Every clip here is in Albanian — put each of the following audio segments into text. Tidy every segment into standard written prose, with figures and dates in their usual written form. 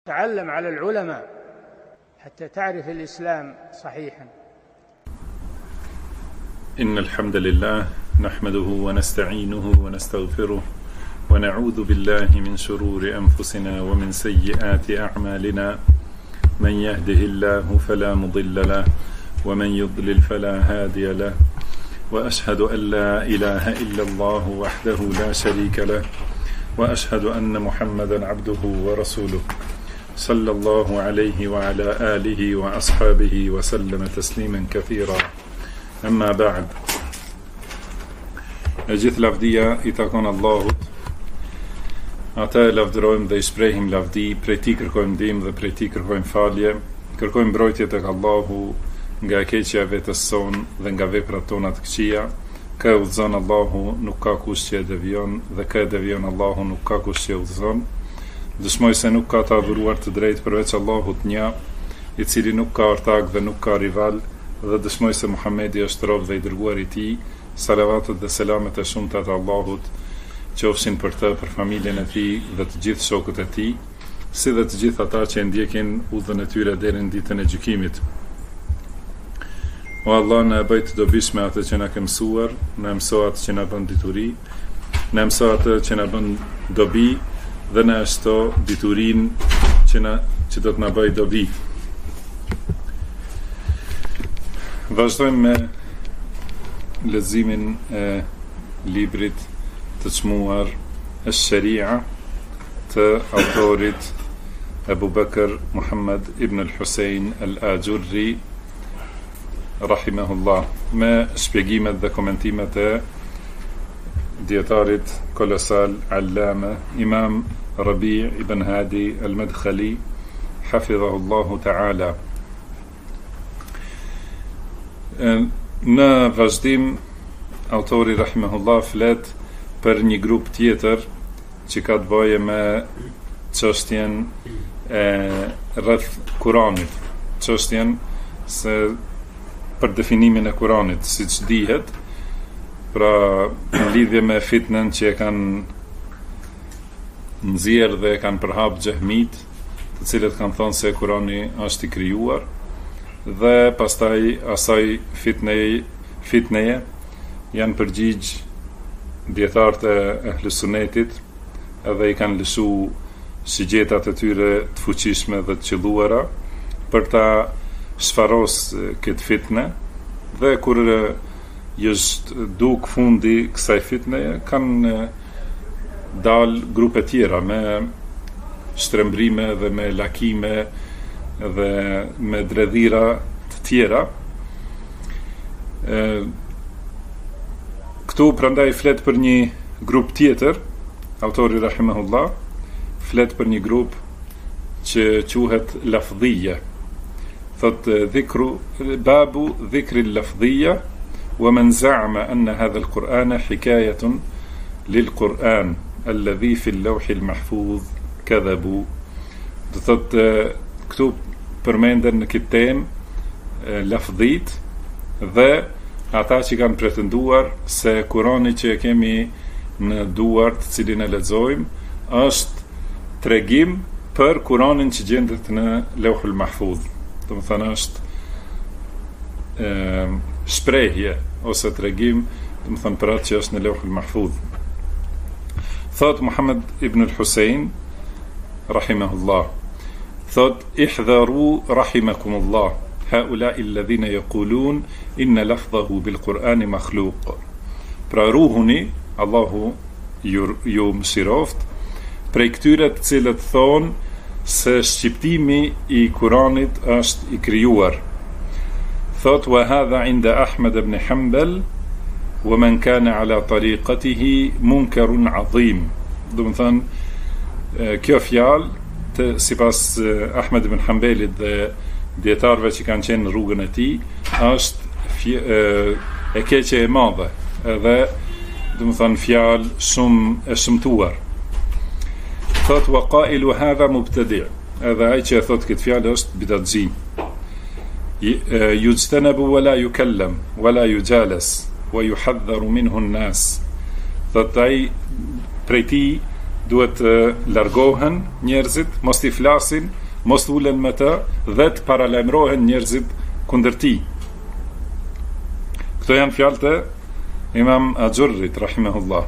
تعلم على العلماء حتى تعرف الإسلام صحيحا. إن الحمد لله نحمده ونستعينه ونستغفره ونعوذ بالله من شرور أنفسنا ومن سيئات أعمالنا. من يهده الله فلا مضل له ومن يضلل فلا هادي له، وأشهد أن لا إله إلا الله وحده لا شريك له، وأشهد أن محمدا عبده ورسوله صلى الله عليه وعلى آله وأصحابه وسلم تسليما كثيرا. أما بعد. E gjithë lavdia I takon Allahut. Ata e lavdërojmë dhe I shprehim lavdi, prej Tij kërkojmë ndihmë dhe prej Tij kërkojmë falje. Kërkojmë mbrojtje tek Allahu nga e keqja e vetes son dhe nga veprat tona të këqija. Ka e udhëzon Allahu, nuk ka kush që e devion, dhe ka e devion Allahu, nuk ka kush që e udhëzon. Dëshmoj se nuk ka të adhuruar të drejtë përveç Allahut një, I cili nuk ka ortak dhe nuk ka rival, dhe dëshmoj se Muhamedi është rob dhe I dërguar I Tij. Salavatet dhe selamet e shumta të Allahut qofshin për të, për familjen e tij dhe të gjithë shokët e tij, si dhe të gjithë ata që ndjekin udhën e tyre deri në ditën e gjykimit. O Allah, na bëj të dobishme atë që na ke mësuar, na mëso atë që na bën dituri, na mëso atë që na bën dobi dhe na shto diturin që do të na bëj dobi. Vazhdojmë me leximin e librit të çmuar Ash-Sharia të autorit Abu Bakr Muhammad ibn al-Husayn al-Ajurri rahimahullah, me shpjegimet dhe komentimet e dietarit kolosal Allama Imam Rabi' ibn Hadi al-Madkhali hafidhahullahu ta'ala. Në vazhdim, autori rahimahullah flet për një grup tjetër që ka të bëjë me çështjen e rreth Kuranit, çështjen se për definimin e Kuranit, siç dihet, pra në lidhje me fitnën që e kanë nxjerrë dhe e kanë përhap xehmit, të cilët kanë thënë se Kurani është I krijuar, dhe pastaj asaj fitneje janë përgjigj dietarët e ehlusunetit, edhe I kanë lëshu shigjetat e tyre të fuqishme dhe të qelluara për ta sfaros këtë fitne, dhe kur është duk fundi kësaj fitneje, kanë dal grupe tjera me shtrembrime dhe me lakime dhe me dredhira të tjera. Këtu prandaj flet për një grup tjetër, autori rahimahullah flet për një grup që quhet lafdhije. Thot babu dhikri lafdhije wa man za'ama anna hadha al-Qur'ana hikayatun lil-Qur'an alladhi fi al-lawh al-mahfuz kadhabu. Do thot këtu përmenden në këtë temë lafdhit dhe ata që kanë pretenduar se Kurani që e kemi në duart, të cilin e lexojmë, është tregim për Kuranin që gjendet në Lauhul Mahfuz. Domethënë është shprehje ose tregim, domethënë për atë që është në Lauhul Mahfuz. Thot Muhammad ibn al-Husayn rahimahullah, thot ihdharu rahimakumullah haula'i alladhina yaqulun inna lafdhahu bil-Qur'ani makhluq. Pra ruhuni, Allahu ju mëshiroft, prej këtyre të cilët thonë se shqiptimi I Kuranit është I krijuar. Thot wa hadha inda Ahmad ibn Hanbal wa man kana ala tariqatihi munkarun adhim. Do të thënë kjo fjalë sipas Ahmed ibn Hanbalit dhe dietarëve që kanë qenë në rrugën e tij është e keqe e madhe, edhe do të thënë fjalë shumë e shëmtuar. Thot wa qailu hadha mubtadi', edhe ai që e thot këtë fjalë është bidatxhi. Yujtanabu wa la yukallam wa la yujalas wa yuhadharu minhu an-nas. Thot ai prej tij duhet të largohen njerëzit, mos t'i flasin, mos ulen me të dhe të paralajmërohen njerëzit kundër tij. Këto janë fjalët e Imam Ajurrit rahimahullah.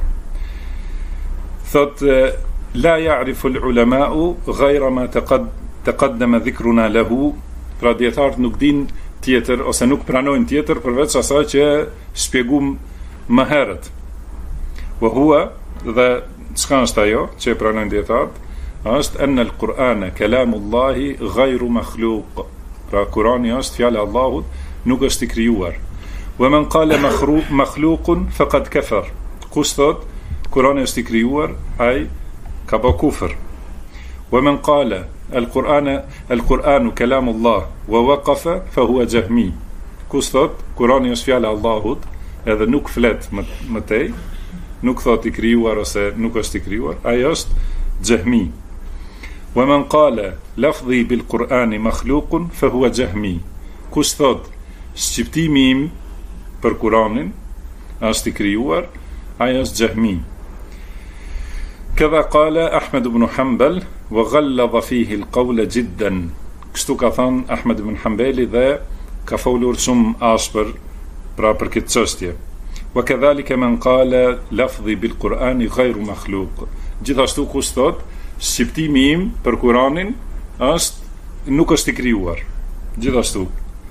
Thot la ya'rifu al-ulama'u ghayra ma taqaddama dhikruna lahu, pra dietarët nuk din tjetër ose nuk pranojnë tjetër përveç asaj që shpjegum më herët. Wa huwa, dhe çka është ajo që pranojnë dietarët, është anna al-Qur'ana kalamullahi ghayru makhluq. Pra Kurani është fjala e Allahut, nuk është i krijuar. Wa man qala makhluqun faqad kafar. Kush thot Kurani është i krijuar, ai ka bë kufër. Wa man qala al-Qur'anu kalamullah wa waqafa fa huwa jahmi. Kush thot Kurani është fjala e Allahut, edhe nuk flet më tej, nuk thot i krijuar ose nuk është i krijuar, ai është jahmi. Wa man qala lafdhi bil Qur'ani makhluqun fa huwa jahmi. Kush thot shqiptimi im për Kur'anin është i krijuar, ai është jahmi. Këdha qala Ahmed ibn Hanbal wa ghalladha fihi al-qawla jiddan. Kështu ka thënë Ahmed ibn Hanbali dhe ka folur shumë ashpër pra për këtë çështje. Wa kadhalika man qala lafdhi bil Qur'ani ghayru makhluq. Gjithashtu kush thot shqiptimi im për Kur'anin nuk është i krijuar. Gjithashtu.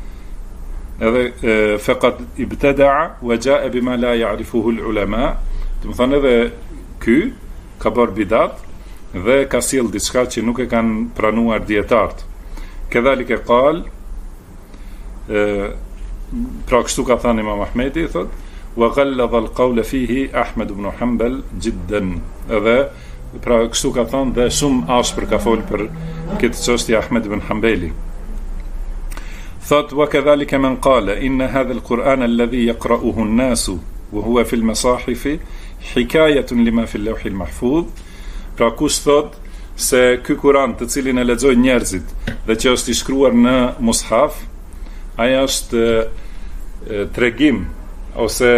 Edhe faqad ibtada'a wa ja'a bima la ya'rifuhu al-ulama. Do të thonë edhe ky ka bërë bidat dhe ka sjell diçka që nuk e kanë pranuar dietarët. Kedhalika qal, pra kështu ka thënë Imam Ahmedi, thot wa ghalladha al-qawla fihi Ahmed ibn Hanbal jiddan. Edhe pra kështu ka thënë dhe shumë ashpër ka fol për këtë çështje Ahmed ibn Hanbali. Thot wa kadhalika man qala inna hadha al-Qur'an alladhi yaqra'uhu an-nasu wa huwa fi al-masahif hikayatun lima fi al-lawh al-mahfuz. Pra kush thot se ky Kur'an të cilin e lexojnë njerëzit dhe që është i shkruar në mushaf, ai është tregim ose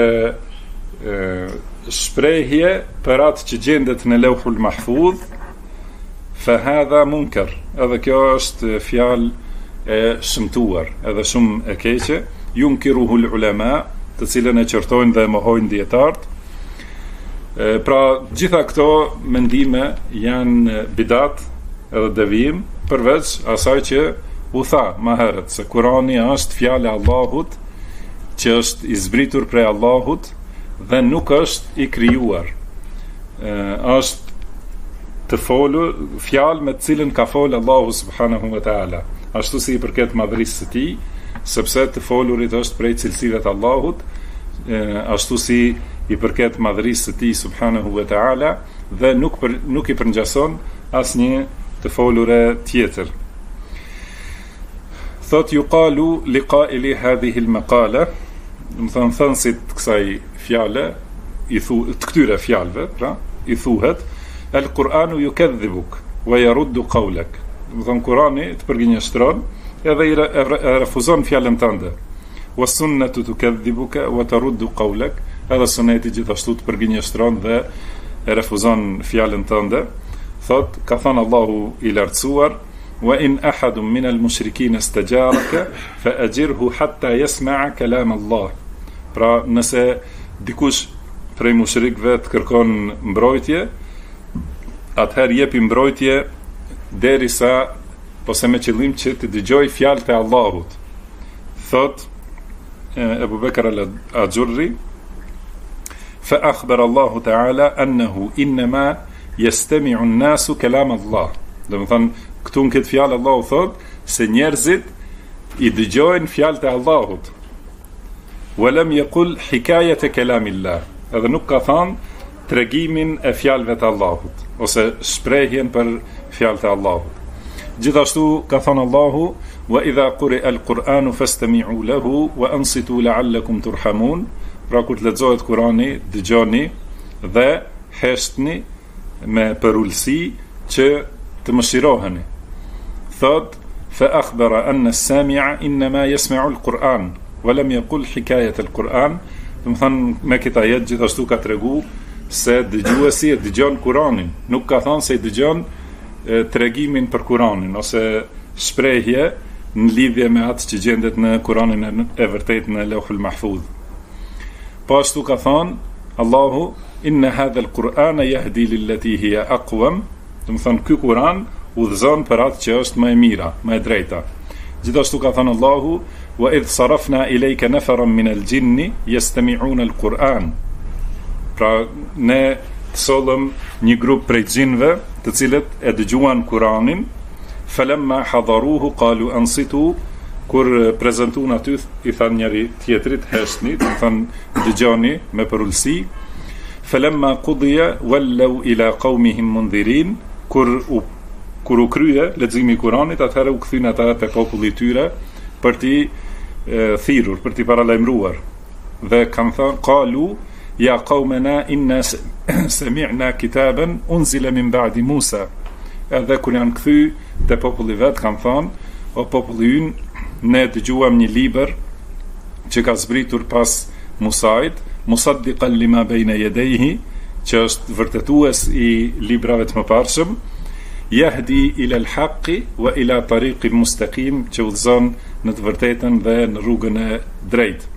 shprehje për atë që gjendet në Lawhul Mahfuz, fa hadha munkar. Edhe kjo është fjalë e shëmtuar, edhe shumë e keqe, yunkiruhu al-ulama, të cilën e qortojnë dhe mohojnë dietarët. Pra gjitha këto mendime janë bidat edhe devijim, përveç asaj që u tha më herët se Kurani është fjala e Allahut, që është i zbritur prej Allahut dhe nuk është i krijuar. Është të folur fjalë me të cilën ka folë Allahu subhanahu wa taala, ashtu si i përket madhërisë së tij, sepse të folurit është prej cilësive të Allahut, ashtu si i përket madhërisë së tij subhanahu wa taala dhe nuk i përngjason asnjë të folure tjetër. Thot yuqalu liqa'ili hadhihi al-maqala, do të thonë thënësit kësaj fjale, të këtyre fjalëve, pra, i thuhet al-Qur'anu yukadhibuk wa yaruddu qawlak. Do të thonë Kurani të përgjinjëstron edhe i refuzon fjalën tënde. Wa sunnatu tukadhibuka wa taruddu qawlak. Edhe suneti gjithashtu të përgjinjëstron dhe e refuzon fjalën tënde. Thot, ka thënë Allahu i lartësuar, wa in ahadun min al-mushrikin istajaraka fa ajirhu hatta yasma'a kalam Allah. Pra nëse dikush prej mushrikëve të kërkon mbrojtje, atëherë jepi mbrojtje derisa ose me qëllim që të dëgjoj fjalët e Allahut. Thot Ebu Bekr al-Ajurri, fa akhbar Allahu ta'ala annahu innama yastami'u an-nasu kalam Allah. Do të thonë këtu në këtë fjalë Allahu thot se njerëzit i dëgjojnë fjalët e Allahut. Wa lam yaqul hikayat kalamillah. Edhe nuk ka thënë tregimin e fjalëve të Allahut ose shprehjen për fjalët e Allahut. Gjithashtu ka thënë Allahu wa idha quri'a al-Qur'anu fastami'u lahu wa ansitu la'allakum turhamun. Pra kur të lexohet Kurani, dëgjoni dhe heshtni me përullësi që të mëshiroheni. Thot fa akhbara anna as-sami'a inma yasma'u al-Qur'an wa lam yaqul hikayat al-Qur'an. Do të thonë me këtë ajet gjithashtu ka tregu se dëgjuesi e dëgjon Kur'anin, nuk ka thënë se dëgjon tregimin për Kur'anin ose shprehje në lidhje me atë që gjendet në Kur'anin e vërtet në Lauhul Mahfuz. Po ashtu ka thënë Allahu, inna hadha al-Qur'ana yahdi lillati hiya aqwam, do të thonë ky Kur'an udhëzon për atë që është më e mira, më e drejta. Gjithashtu ka thënë Allahu, wa idh sarafna ilayka nafaran min al-jinni yastami'una al-Qur'an. Pra ne të sollëm një grup prej xhinëve, të cilët e dëgjuan Kur'anin, falamma hadaruhu qalu ansitu, kur prezantuan aty i thanë njëri tjetrit heshtni, do të thonë dëgjoni me përulsi. Falamma qudiya wallau ila qaumihim mundhirin, kur u krye leximi i Kuranit, atëherë u kthyn ata te populli i tyre për t'i thirrur, për t'i paralajmëruar. Dhe kanë thënë qalu ya qaumana inna sami'na kitaban unzila min ba'di Musa. Edhe kur janë kthy te populli vet kanë thënë, o populli ynë, ne dëgjuam një libër që ka zbritur pas Musait, musaddiqan lima bayna yadayhi, që është vërtetues i librave të mëparshëm, yahdi ila al-haqqi wa ila tariqin mustaqim, që udhëzon në të vërtetën dhe në rrugën e drejtë.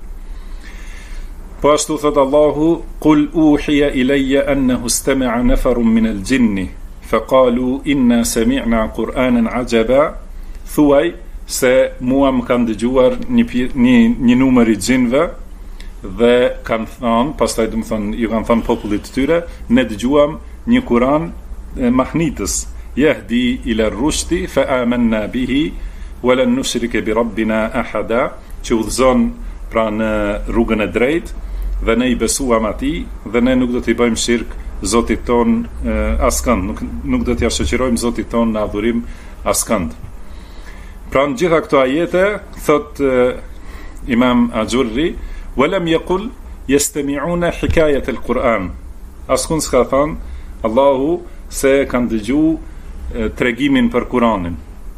Po ashtu thot Allahu, qul uhiya ilayya annahu istama'a nafarun min al-jinni faqalu inna sami'na Qur'anan ajaba, thuaj se mua më kanë dëgjuar një numër i xhinëve dhe kanë thënë, pastaj do të thonë ju kanë thënë popullit të tyre, ne dëgjuam një Kur'an mahnitës, yahdi ila ar-rushdi fa amanna bihi wa lan nushrika bi rabbina ahada, që udhëzon pra në rrugën e drejtë dhe ne i besuam atij dhe ne nuk do t'i bëjmë shirk Zotit ton askënd, nuk do t'ia shoqërojmë Zotit ton në adhurim askënd. Pra në gjitha këto ajete, thot Imam Ajurri, walam yaqul yastami'una hikayat al-Quran. Askund s'ka thënë Allahu se kanë dëgju tregimin për Kur'anin.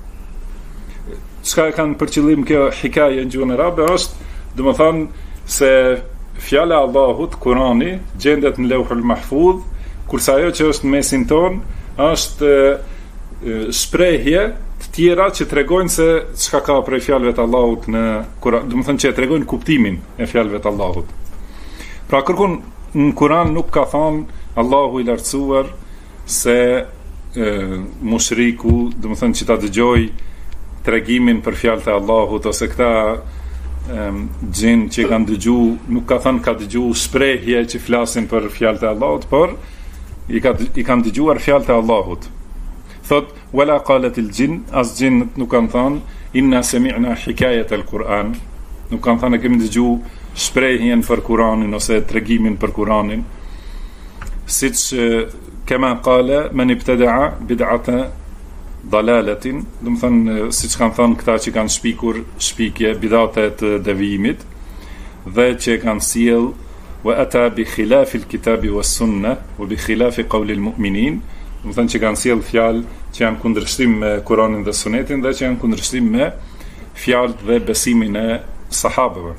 Çka kanë për qëllim kjo hikaje në gjuhën arabe është, domethënë se fjala e Allahut, Kur'ani, gjendet në Lauhul Mahfuz, kurse ajo që është në mesin ton është shprehje të tjera që tregojnë se çka ka prej fjalëve të Allahut në Kur'an, do të thonë që tregojnë kuptimin e fjalëve të Allahut. Pra kërkon në Kur'an nuk ka thënë Allahu i lartësuar se mushriku, do të thonë që ta dëgjoj tregimin për fjalët e Allahut, ose këta gjin që kanë dëgju, nuk ka thënë ka dëgju shprehje që flasin për fjalët e Allahut, por i kanë dëgjuar fjalët e Allahut. Thot, wala qalet il gjin, as gjinët nuk kanë thënë inna sami'na hikayat al-Quran, nuk kanë thënë kemi dëgju shprehjen për Kur'anin ose tregimin për Kur'anin, siç kema qala man ibtada'a bid'ata dalalatin, do të thënë siç kanë thënë këta që kanë shpikur shpikje bidate të devijimit dhe që kanë sjell wa ata bi khilaf al-kitabi was-sunnah wa bi khilaf qawli al-mu'minin, do të thënë që kanë sjell fjalë që janë kundërshtim me Kur'anin dhe Sunetin dhe që janë kundërshtim me fjalët dhe besimin e sahabëve.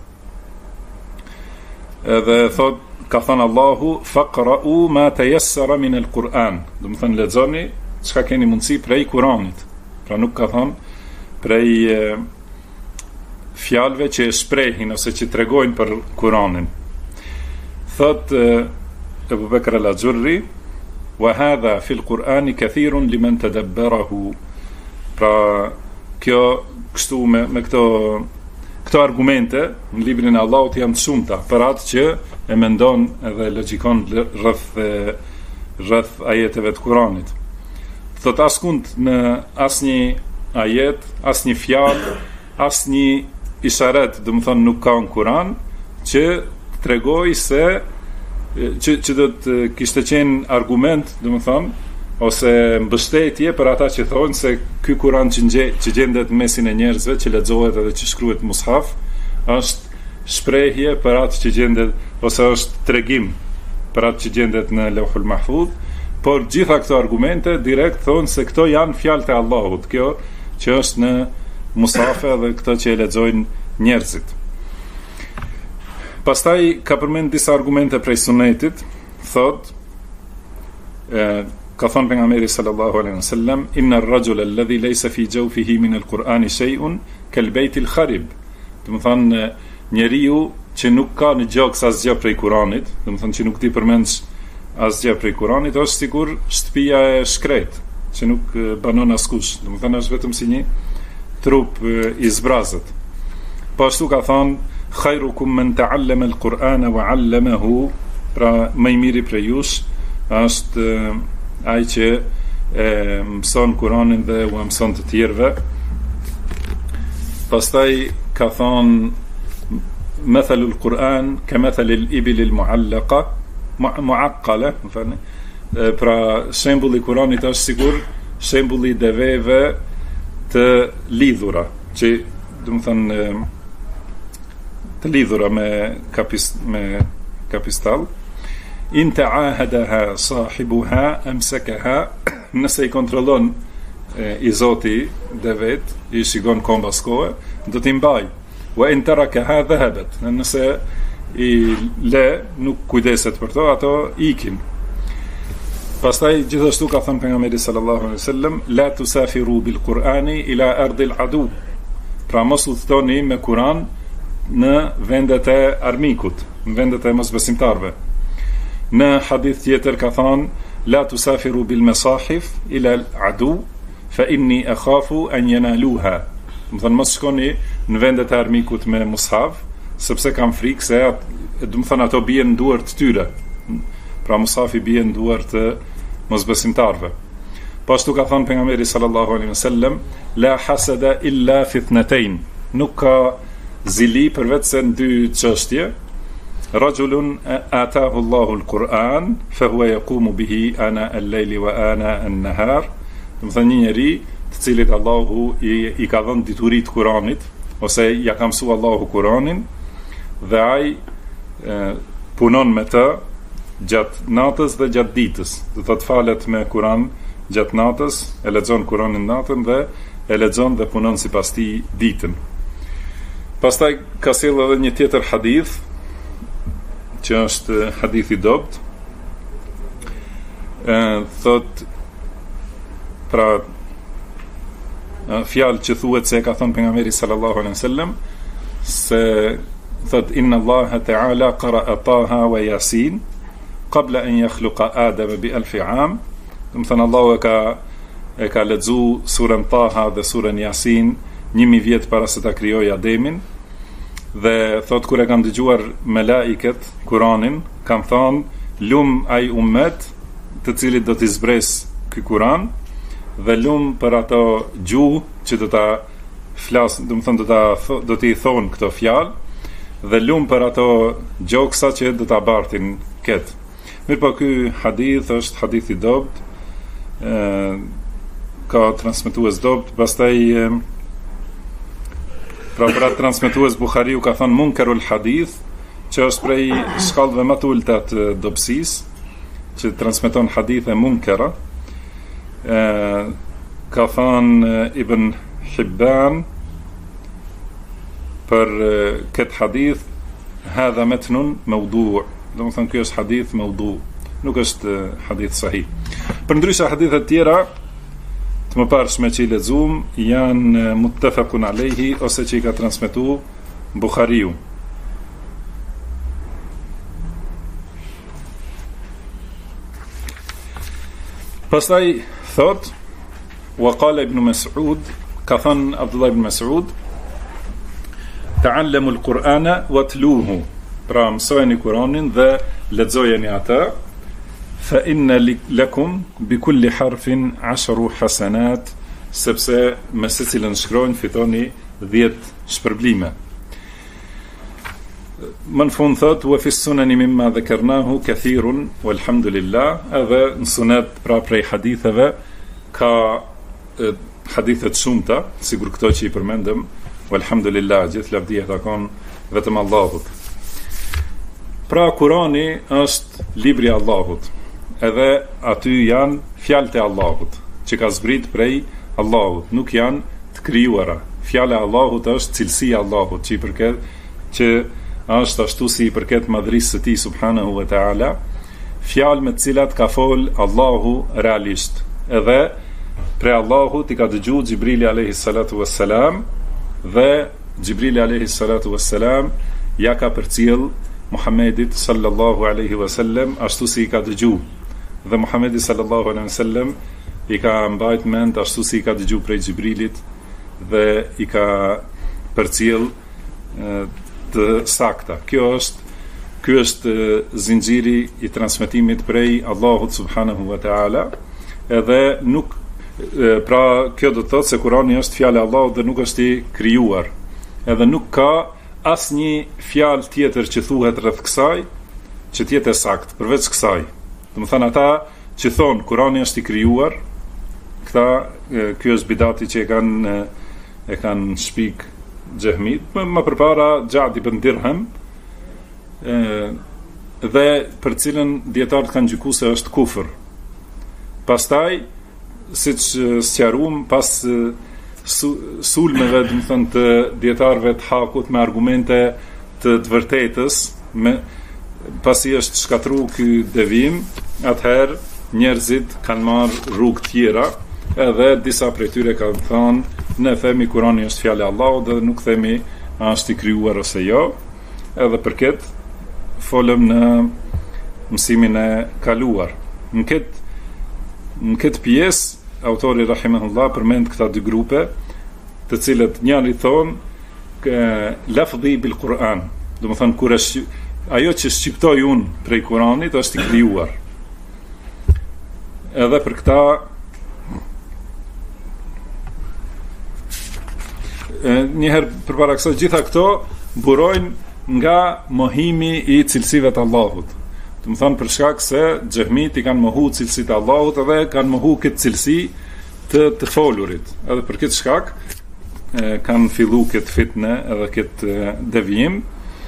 Edhe thot, ka thënë Allahu, faqra'u ma tayassara min al-Qur'an, do të thënë lexoni çka keni mundësi prej Kur'anit. Pra nuk ka thënë prej fjalëve që shprehin ose që tregojnë për Kur'anin. Thot Ebu Bekr al-Ajurri, wa hadha fi al-Qur'ani kathirun liman tadabbarahu. Pra kjo kështu me këto argumente në librin e Allahut janë të shumta për atë që e mendon edhe logjikon rreth ajeteve të Kuranit. Thot askund në asnjë ajet, asnjë fjalë, asnjë isharet, do të thonë nuk ka në Kuran që tregoj se që do të kishte qenë argument, do të thonë, ose mbështetje për ata që thonë se ky Kur'an që gjendet në mesin e njerëzve, që lexohet edhe që shkruhet mushaf, është shprehje për atë që gjendet, ose është tregim për atë që gjendet në Lauhul Mahfuz, por gjitha këto argumente direkt thonë se këto janë fjalët e Allahut, kjo që është në mushafe dhe këto që e lexojnë njerëzit. Pastaj ka përmend disa argumente prej sunetit, thot ka thënë pejgamberi sallallahu alaihi wasallam, inna ar-rajula alladhi laysa fi jawfihi min al-Qur'ani shay'un kal-bayt al-kharib. Do të thonë njeriu që nuk ka në gjoks asgjë prej Kuranit, do të thonë që nuk ti përmendsh asgjë prej Kuranit, është sikur shtëpia e shkret, që nuk banon askush. Do të thonë është vetëm si një trup i zbrazët. Po ashtu ka thënë, khairukum man ta'allama al-Qur'ana wa 'allamahu, pra më i miri prej jush është ai që mëson Kur'anin dhe u mëson të tjerëve. Pastaj ka thonë, mathalu al-Qur'an ka mathali al-ibil al-mu'allaqa mu'aqqala, pra shembulli i Kur'anit është sigur shembulli i deveve të lidhura, që do të thonë të lidhura me kapistall. In ta'ahadaha sahibuha amsakaha, nëse i kontrollon i Zoti devet, i shikon kombas kohë, do t'i mbaj. Wa in tarakaha dhahabat, nëse i le, nuk kujdeset për to, ato ikin. Pastaj gjithashtu ka thënë pejgamberi sallallahu alaihi wasallam, la tusafiru bil Qur'ani ila ardil adu. Pra mos udhtoni me Kur'an në vendet e armikut, në vendet e mosbesimtarve. Në hadith tjetër ka thënë, la tusafiru bil masahif ila al adu fa inni akhafu an yanaluha. Do të thonë mos shkoni në vendet e armikut me mushaf, sepse kam frikë se do të thonë ato bien në duart të tyre. Pra mushafi bien në duart të mosbesimtarve. Po ashtu ka thënë pejgamberi sallallahu alaihi wasallam, la hasada illa fi ithnatayn. Nuk ka zili përveç se në dy çështje. Rajulun atahu Allahu al-Qur'an fa huwa yaqumu bihi ana al-layli wa ana an-nahar. Do të thonë një njeri të cilit Allahu i ka dhënë dituri të Kuranit, ose ja ka mësuar Allahu Kuranin, dhe ai punon me të gjatë natës dhe gjatë ditës. Do të thotë falet me Kuran gjatë natës, e lexon Kuranin natën dhe e lexon dhe punon sipas tij ditën. Pastaj ka sjellë edhe një tjetër hadith, që është hadith i dobt. Thot, pra fjalë që thuhet se ka thënë pejgamberi sallallahu alaihi wasallam, se thot, inna Allaha ta'ala qara'a Taha wa Yasin qabla an yakhluqa Adama bi 1000 'am. Do të thënë Allahu e ka lexu surën Taha dhe surën Yasin 1000 vjet para se ta krijojë Ademin. Dhe thot, kur e kanë dëgjuar melaiket Kuranin, kanë thonë, lum ai ummet të cilit do t'i zbres ky Kuran, dhe lum për ato gjuhë që do ta flas, do të thonë do t'i thonë këto fjalë, dhe lum për ato gjoksa që do ta bartin këtë. Mirë po, ky hadith është hadith i dobt, ka transmetues dobt. Pastaj pra për atë transmetues Buhariu ka thënë munkarul hadith, që është prej shkallëve më të ulta të dobësisë, që transmeton hadithe munkara. Ka thënë Ibn Hibban për këtë hadith, hadha matnun mawdu'. Do të thonë ky është hadith mawdu', nuk është hadith sahih. Përndryshe hadithet tjera të më parshme që i lexuam janë muttafaqun alayhi, ose që i ka transmetuar Buhariu. Pastaj thot, wa qala ibn Mas'ud, ka thënë Abdullah ibn Mas'ud, ta'allamu al-Qur'ana watluhu, pra mësojeni Kur'anin dhe lexojeni atë, fa inna lakum bi kulli harfin 10 hasanat, sepse me secilën shkronjë fitoni 10 shpërblime. Më në fund thot, wa fi sunani mimma dhakarnahu kathirun walhamdulillah, edhe në sunet pra prej haditheve ka hadithet shumëta, sigur këto që i përmendëm, walhamdulillah, gjithë lavdia takon vetëm Allahut. Pra Kurani është libri i Allahut, edhe aty janë fjalët e Allahut, që ka zbrit prej Allahut, nuk janë të krijuara. Fjala e Allahut është cilësia e Allahut, që i përket, që është ashtu si i përket madhrisë së tij subhanahu wa taala. fjalë me të cilat ka fol Allahu realisht. Edhe pre Allahut i ka dëgju Gjibrili alayhi salatu wassalam, dhe Gjibrili alayhi salatu wassalam ja ka përcjell Muhammedit sallallahu alaihi wasallam ashtu si i ka dëgju, dhe Muhammedi sallallahu alaihi wasallam i ka mbajt mend ashtu si i ka dëgju prej Gjibrilit, dhe i ka përcjell të sakta. Ky është zinxhiri i transmetimit prej Allahut subhanahu wa taala, edhe nuk pra kjo do të thotë se Kurani është fjalë e Allahut dhe nuk është i krijuar, edhe nuk ka asnjë fjalë tjetër që thuhet rreth kësaj që të jetë sakt përveç kësaj. Domethënë ata që thon Kurani është i krijuar, këta ky është bidati që e kanë shpik Xehmit, më përpara Xhadi ibn Dirham, dhe për cilën dietarët kanë gjykuar se është kufër. Pastaj, siç sqaruam pas sulmeve, do të thënë të dietarëve të Hakut me argumente të vërtetës, pasi është shkatruar ky devijim, atëherë njerëzit kanë marrë rrugë tjera, edhe disa prej tyre kanë thënë ne themi Kurani është fjalë e Allahut dhe nuk themi a është i krijuar ose jo. Edhe për këtë folëm në mësimin e kaluar. Në këtë pjesë autori rahimahullah përmend këta dy grupe, të cilët njëri thonë lafdhi bil Quran, do të thonë kur ajo që shqiptoj unë prej Kuranit është i krijuar. Edhe për këta njëherë përpara kësaj, gjitha këto burojnë nga mohimi i cilësive të Allahut. Do të thonë për shkak se xehmit i kanë mohu cilësitë e Allahut edhe kanë mohu këtë cilësi të folurit. Edhe për këtë shkak kanë filluar këtë fitne edhe këtë devijim.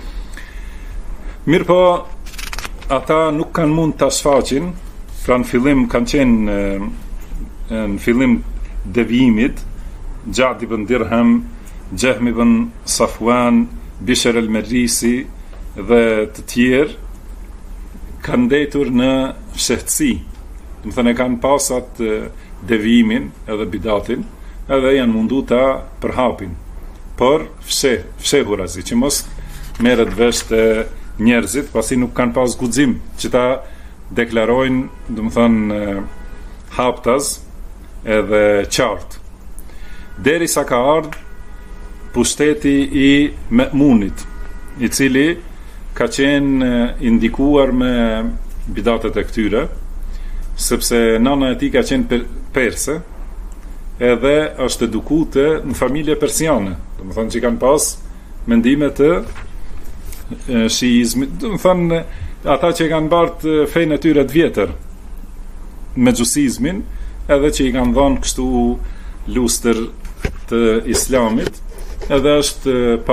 Mirpo ata nuk kanë mund ta shfaqin, pra në fillim kanë qenë në fillim devijimit Xhadi ibn Dirham, Jahm ibn Safwan, Bishr al-Marrisi dhe të tjerë kanë ndetur në fshehtësi. Do të thënë kanë pasat devijimin edhe bidatin, edhe janë mundu ta përhapin. Por fshehurazi që mos merret vesh të njerëzit, pasi nuk kanë pas guxim që ta deklarojnë, do të thënë haptaz edhe qartë. Derisa ka ardhur pushteti i Me'munit, i cili ka qenë indikuar me bidatet e këtyre, sepse nana e tij ka qenë perse, edhe është edukute në familje persiane, do të thonë që kanë pas mendime të shiizmit, do të thonë ata që kanë bartë fejnë e tyre të vjetër me xusizmin, edhe që i kanë dhënë kështu lustër të islamit, edhe është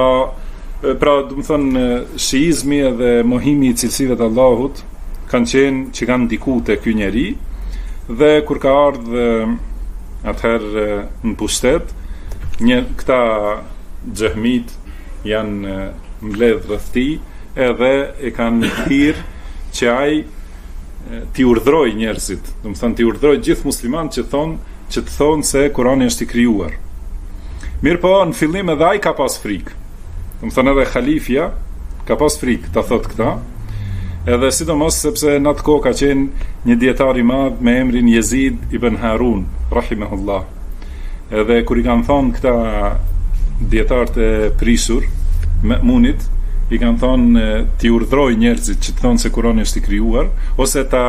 pra do të thonë shiizmi edhe mohimi i cilësive të Allahut kanë qenë që kanë ndikuar te ky njeri, dhe kur ka ardhur atëherë në pushtet, këta xehmit janë mbledh rreth tij, edhe e kanë thirrë që ai t'i urdhroj njerëzit, do të thonë t'i urdhroj gjithë muslimanët që të thonë se Kurani është i krijuar. Mirpo në fillim edhe ai ka pas frikë. Do të thonë edhe halifja ka pas frikë ta thotë këta, edhe sidomos sepse në atë kohë ka qenë një dietar i madh me emrin Yazid ibn Harun rahimahullah. Edhe kur i kanë thonë këta dietarët e prishur Me'munit, i kanë thonë t'i urdhroj njerëzit që të thonë se Kurani është i krijuar, ose ta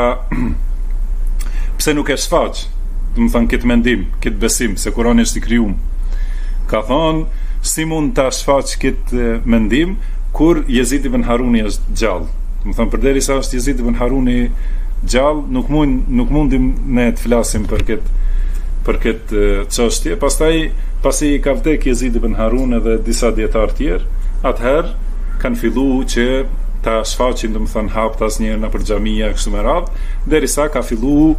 pse nuk e shfaq, do të thonë këtë mendim, këtë besim se Kurani është i krijuar. Ka thonë, si mund ta shfaq këtë mendim kur Yazid ibn Haruni është gjallë. Do të thonë përderisa është Yazid ibn Haruni gjallë, nuk mundim ne të flasim për këtë çështje. Pastaj pasi ka vdek Yazid ibn Harun edhe disa dietar tjerë, atëherë kanë filluar që ta shfaqin, do të thonë haptas njëherë nëpër xhamia kështu me radhë, derisa ka filluar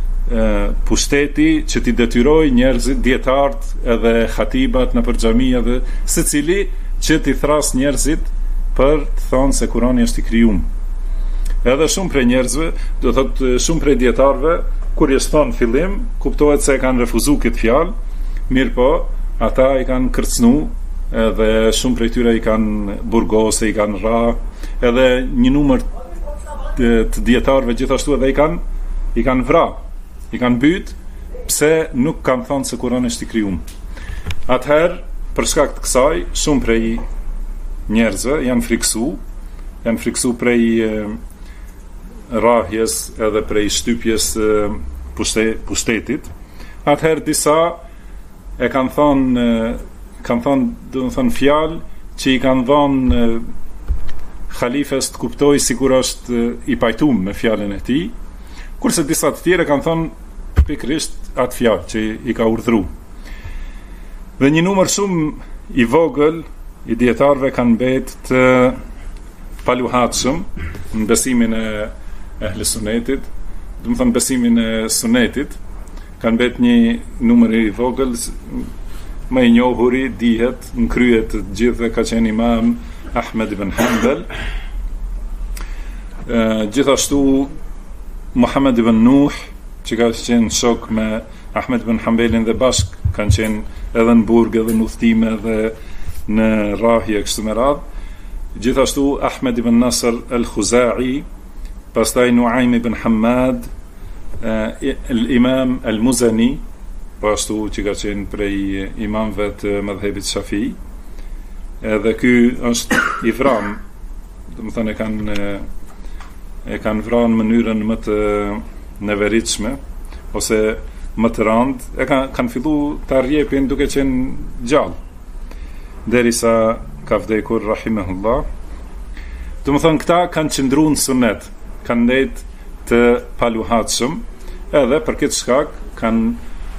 pushteti që t'i detyroj njerëzit, dietarët edhe khatibat nëpër xhamia, dhe secili që t'i thras njerëzit për të thonë se Kurani është i krijuar. Edhe shumë prej njerëzve, do thotë shumë prej dietarëve, kur jes thonë fillim, kuptohet se e kanë refuzuar këtë fjalë, mirë po, ata i kanë kërcnu, edhe shumë prej tyre i kanë burgose, i kanë ra, edhe një numër të dietarëve gjithashtu edhe i kanë vra, i kanë byt, pse nuk kanë thënë se Kurani është i krijuar. Atëherë, për shkak të kësaj, shumë prej njerëzve janë friksu prej rahjes edhe prej shtypjes pushtetit. Atëherë disa e kanë thonë do të thonë fjalë që i kanë dhënë halifes të kuptoj sikur është i pajtuar me fjalën e tij, kurse disa të tjerë kanë thonë pikërisht atë fjalë që i ka urdhëruar. Dhe një numër shumë i vogël i dietarëve kanë mbetë të paluhatshëm në besimin e ehl sunetit, do të thonë besimin e sunetit, kanë mbetë një numër i vogël, më i njohuri dihet në krye të gjithëve ka qenë Imam Ahmed ibn Hanbal, gjithashtu Muhammad ibn Nuh, që ka qenë shok me Ahmed ibn Hanbalin dhe bashk kanë qenë edhe në burg, edhe në udhtime, edhe në rahje kështu me radhë. Gjithashtu Ahmed ibn Nasr al-Khuzai, pastaj Nuaim ibn Hammad, al-Imam al-Muzani, pashtu që ka qenë prej imamëve të madhhebit Shafi. Edhe ky është i vram, do të thënë e kanë vranë në mënyrën më të neveritshme ose më të rand, kanë fillu të arjepin duke qenë gjallë, derisa ka vdekur rahimahullah. Do të thonë këta kanë qëndruar në sunet, kanë ndejt të paluhatshëm, edhe për këtë shkak kanë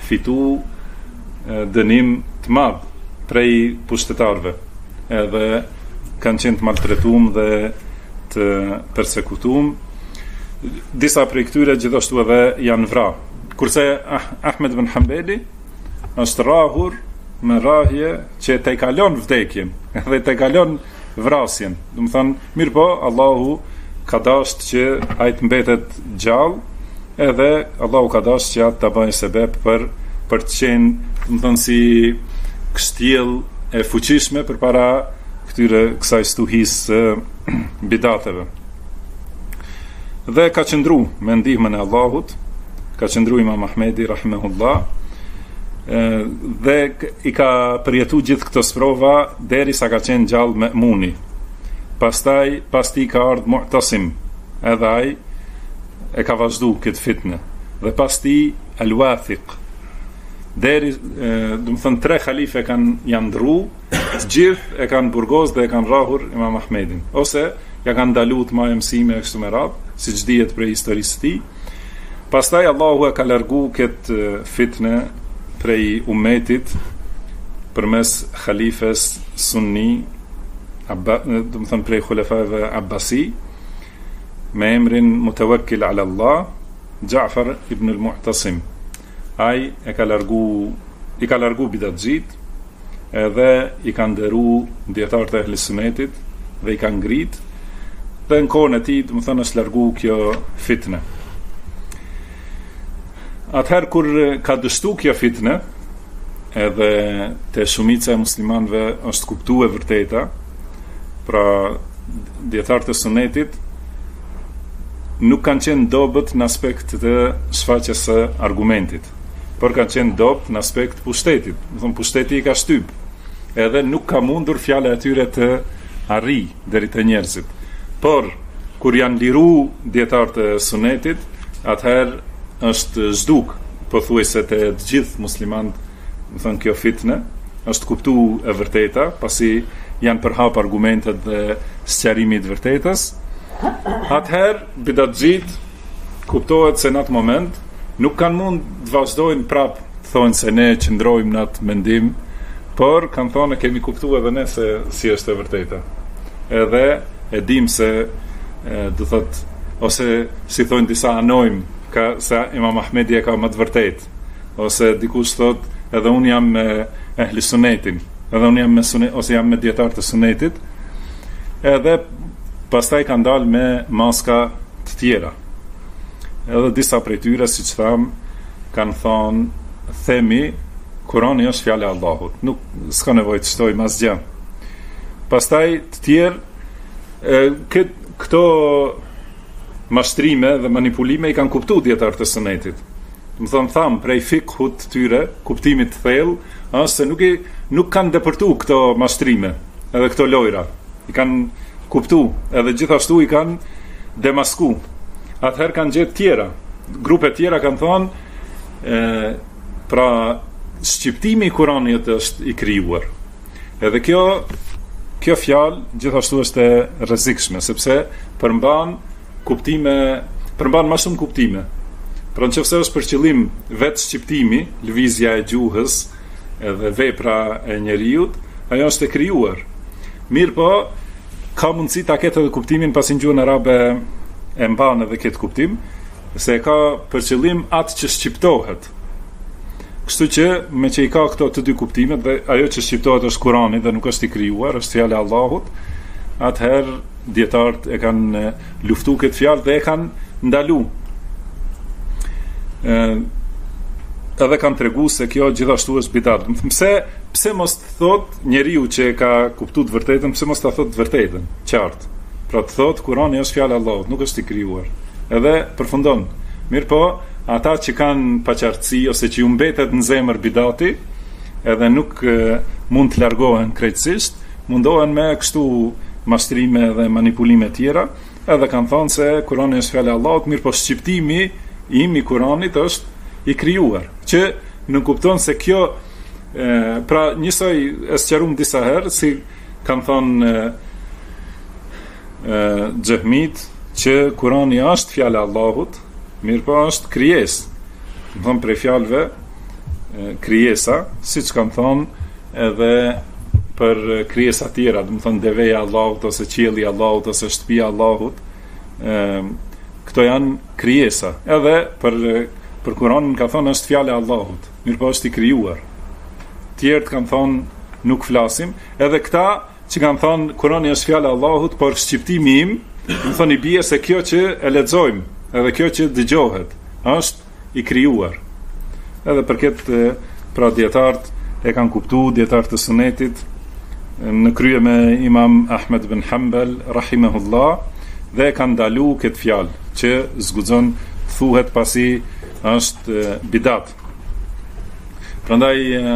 fitu dënim të madh prej pushtetarëve, edhe kanë qenë të maltretuar dhe të persekutuar. Disa prej këtyre gjithashtu edhe janë vrarë. Kurse Ahmed ibn Hanbali është rahur me rahje që te kalon vdekjen dhe te kalon vrasjen. Do të thonë, mirë po, Allahu ka dashur që ai të mbetet gjallë, edhe Allahu ka dashur që atë ta bëjë sebeb për të qenë, do të thonë, si kështjell e fuqishme përpara kësaj stuhisë bidateve. Dhe ka qëndru me ndihmën e Allahut, ka qëndru Imam Ahmedi rahimahullah, dhe i ka përjetu gjithë këto sprova deri sa ka qenë gjallë Ma'muni. Pas ti ka ardhur Mu'tasim, edhe ai e ka vazhdu këtë fitne, dhe pas ti Al-Wathiq, deri do të thënë 3 halife janë ndru, të gjithë e kanë burgos dhe e kanë rahur Imam Ahmedin, ose ja kanë ndaluar të marrë mësime e kështu me radhë, siç dihet prej historisë së tij. Pastaj Allahu e ka largu këtë fitne prej umetit përmes halifes sunni, do të thënë prej khulefave Abbasi, me emrin Mutawakkil ala Allah, Ja'far ibn al-Mu'tasim. Ai i ka largu bidatxhit, edhe i ka nderu dietarët e ehlis sunetit dhe i ka ngrit, dhe në kohën e tij, do të thënë, është largu kjo fitne. Atëherë kur ka dështu kjo fitne, edhe te shumica e muslimanëve është kuptuar vërteta, pra dietarët e sunetit nuk kanë qenë dobët në aspekt të shfaqjes së argumentit, por kanë qenë dobët në aspekt pushtetit. Do thonë, pushteti i ka shtyp, edhe nuk ka mundur fjala e tyre të arrijë deri te njerëzit. Por kur janë liru dietarët e sunetit, atëherë është zhduk pothuajse te të gjithë muslimanët, do thonë, kjo fitne është kuptuar e vërteta, pasi janë përhap argumentet dhe sqarimi i vërtetës. Atëherë bidatxhit kuptohet se në atë moment nuk kanë mund të vazhdojnë prap të thonë se ne qëndrojmë në atë mendim, por kanë thonë kemi kuptuar edhe ne se si është e vërteta. Edhe e dim se do thot, ose si thonë disa anojmë se Imam Ahmedi e ka më të vërtet, ose dikush thot edhe unë jam me ehli sunetin, edhe unë jam me sunet, ose jam me dietarët e sunetit, edhe pastaj kanë dalë me maska të tjera. Edhe disa prej tyre, siç tham, kanë thonë, themi Kurani është fjala e Allahut. Nuk s'ka nevojë të shtojmë asgjë. Pastaj të tjerë këto mashtrime dhe manipulime i kanë kuptuar dietar të sunetit. Do të them prej fikhut të tyre, kuptimit të thellë, është se nuk kanë depërtuar këto mashtrime, edhe këto lojra. I kanë kuptuar, edhe gjithashtu i kanë demaskuar. Atëherë kanë gjetë tjera, grupe tjera kanë thonë, pra shqiptimi i Kuranit është i krijuar. Edhe kjo fjalë gjithashtu është e rrezikshme, sepse përmban më shumë kuptime. Pra nëse është për qëllim vetë shqiptimi, lëvizja e gjuhës edhe vepra e njeriut, ajo është e krijuar. Mirë po, ka mundësi ta ketë edhe kuptimin pasi në gjuhën arabe e mban edhe këtë kuptim, se ka për qëllim atë që shqiptohet. Kështu që me që i ka këto të dy kuptimet, dhe ajo që shqiptohet është Kurani dhe nuk është i krijuar, është fjala e Allahut, atëherë dietarët e kanë luftuar këtë fjalë dhe e kanë ndaluar. Edhe kanë treguar se kjo gjithashtu është bidat. Pse mos thot njeriu që ka kuptuar të vërtetën, pse mos ta thot të vërtetën, qartë. Pra të thot Kurani është fjala e Allahut, nuk është i krijuar. Edhe përfundon. Mirë po, ata që kanë paqartësi ose që ju mbetet në zemër bidati, edhe nuk mund të largohen krejtësisht, mundohen me kështu mashtrime dhe manipulime tjera, edhe kanë thonë se Kurani është fjala e Allahut, mirë po shqiptimi im i Kuranit është i krijuar, që nuk kupton se kjo pra njësoj e sqaruam disa herë, si kanë thonë xehmit që Kurani është fjala e Allahut, mirë po është krijesë. Më thonë prej fjalëve krijesa, siç kanë thonë edhe për krijesa tjera, do të thonë deveja e Allahut ose qielli i Allahut ose shtëpia e Allahut, këto janë krijesa. Edhe për Kur'anin ka thonë është fjala e Allahut, mirë po është i krijuar. Tjerët kanë thonë nuk flasim, edhe këta që kanë thonë Kur'ani është fjala e Allahut, por shqiptimi im, do thonë i bie se kjo që e lexojmë, edhe kjo që dëgjohet, është i krijuar. Edhe për këtë pra dietarët e kanë kuptuar, dietarët të sunetit, në krye me Imam Ahmed bin Hanbal rahimahullah, dhe kanë ndalu këtë fjalë që zguxon thuhet pasi është bidat. Prandaj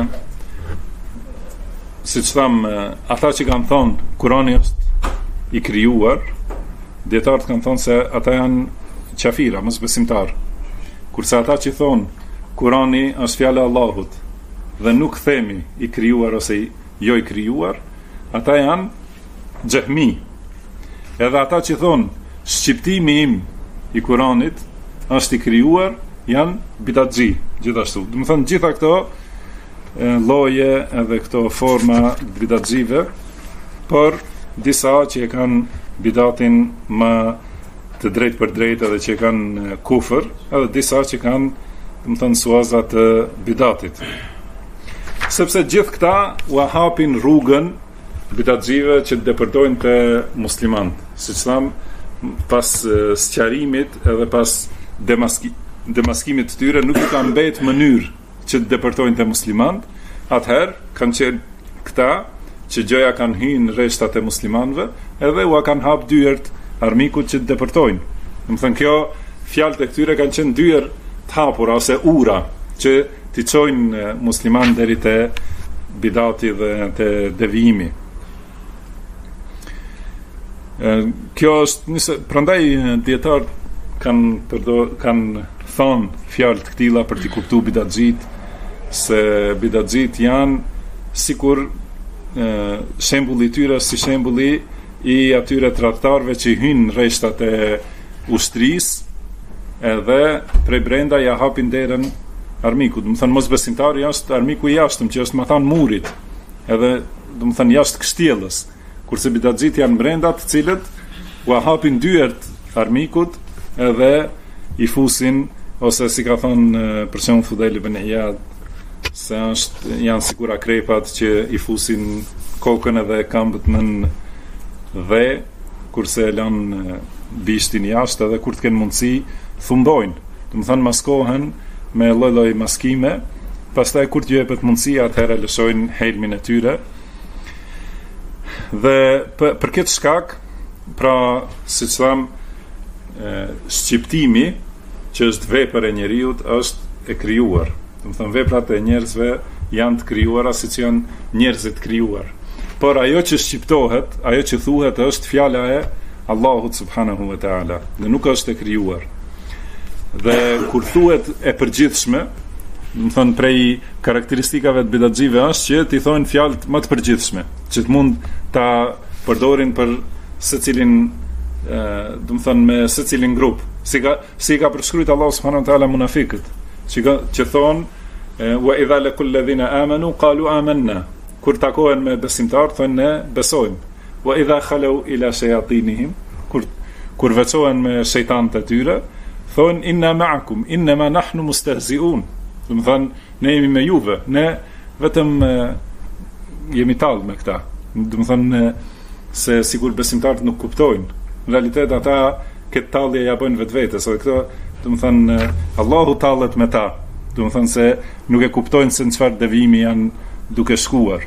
siç tham, ata që kanë thonë Kurani është i krijuar, dietarët kanë thonë se ata janë qafira, mosbesimtar. Kurse ata që thonë Kurani është fjala e Allahut dhe nuk themi i krijuar ose jo i krijuar, ata janë xehmi. Edhe ata që thonë shqiptimi im i Kuranit është i krijuar, janë bidatxhi, gjithashtu. Do të thonë gjitha këto lloje edhe këto forma bidatxhive, por disa që e kanë bidatin më të drejtë për drejtë edhe që kanë kufër, edhe disa që kanë, do të thonë, suaza të bidatit. Sepse gjithë këta u hapin rrugën bidatxhive që depërtojnë të muslimanët. Siç tham, pas sqarimit edhe pas demaskimit të tyre nuk i ka mbet mënyrë që të depërtojnë të muslimanët, atëherë kanë qenë këta që gjoja kanë hyrë në rreshtat e muslimanëve, edhe u kanë hap dyert armikut që të depërtojnë. Do të thënë kjo fjalët e këtyre kanë qenë dyert të hapura ose ura që t'i çojnë muslimanë deri te bidati dhe te devijimi. Kjo është prandaj dietarët kanë thonë fjalë të këtilla për t'i kuptuar bidatxhit, se bidatxhit janë sikur shembulli i tyre si shembulli i atyre tradhtarëve që hyjnë në rreshtat e ushtrisë edhe prej brenda ja hapin derën armikut. Do të thënë mosbesimtari është armiku i jashtëm që është mathan murit, edhe do të thënë jashtë kështjellës, kurse bidatxhit janë brenda, të cilët u hapin dyert armikut edhe i fusin, ose si ka thonë për shembull Fudhel ibn Iyad, se janë sikur akrepat që i fusin kokën edhe këmbët nën dhe kurse e lanë bishtin jashtë edhe kur të kenë mundësi thumbojnë. Do të thonë maskohen me lloj-lloj maskime, pastaj kur t'ju jepet mundësi atëherë lëshojnë helmin e tyre. Dhe për këtë shkak, pra siç tham, shqiptimi që është vepër e njeriut është e krijuar. Do të thonë veprat e njerëzve janë të krijuara siç janë njerëzit krijuar. Por ajo që shqiptohet, ajo që thuhet është fjala e Allahut subhanahu wa taala, dhe nuk është e krijuar. Dhe kur thuhet e përgjithshme, do të thonë prej karakteristikave të bidatxive është që ti thonë fjalë më të përgjithshme, që të mund ta përdorin për secilin, do të thonë me secilin grup. Si ka përshkruajtur Allahu subhanahu wa taala munafiqët, që thonë wa idha laqul ladhina amanu qalu amanna. Kur takohen me besimtar thonë ne besojmë. Wa idha khalu ila shayatinihim, kur veçohen me shejtanët e tyre, thonë inna ma'akum inma nahnu mustahzi'un. Do të thonë ne jemi me juve, ne vetëm jemi tallë me këta. Do të thonë se sigur besimtarët nuk kuptojnë. Në realitet ata këtë tallje ja bëjnë vetvetes, se këto, do të thonë Allahu tallet me ta. Do të thonë se nuk e kuptojnë se në çfarë devijimi janë duke shkuar.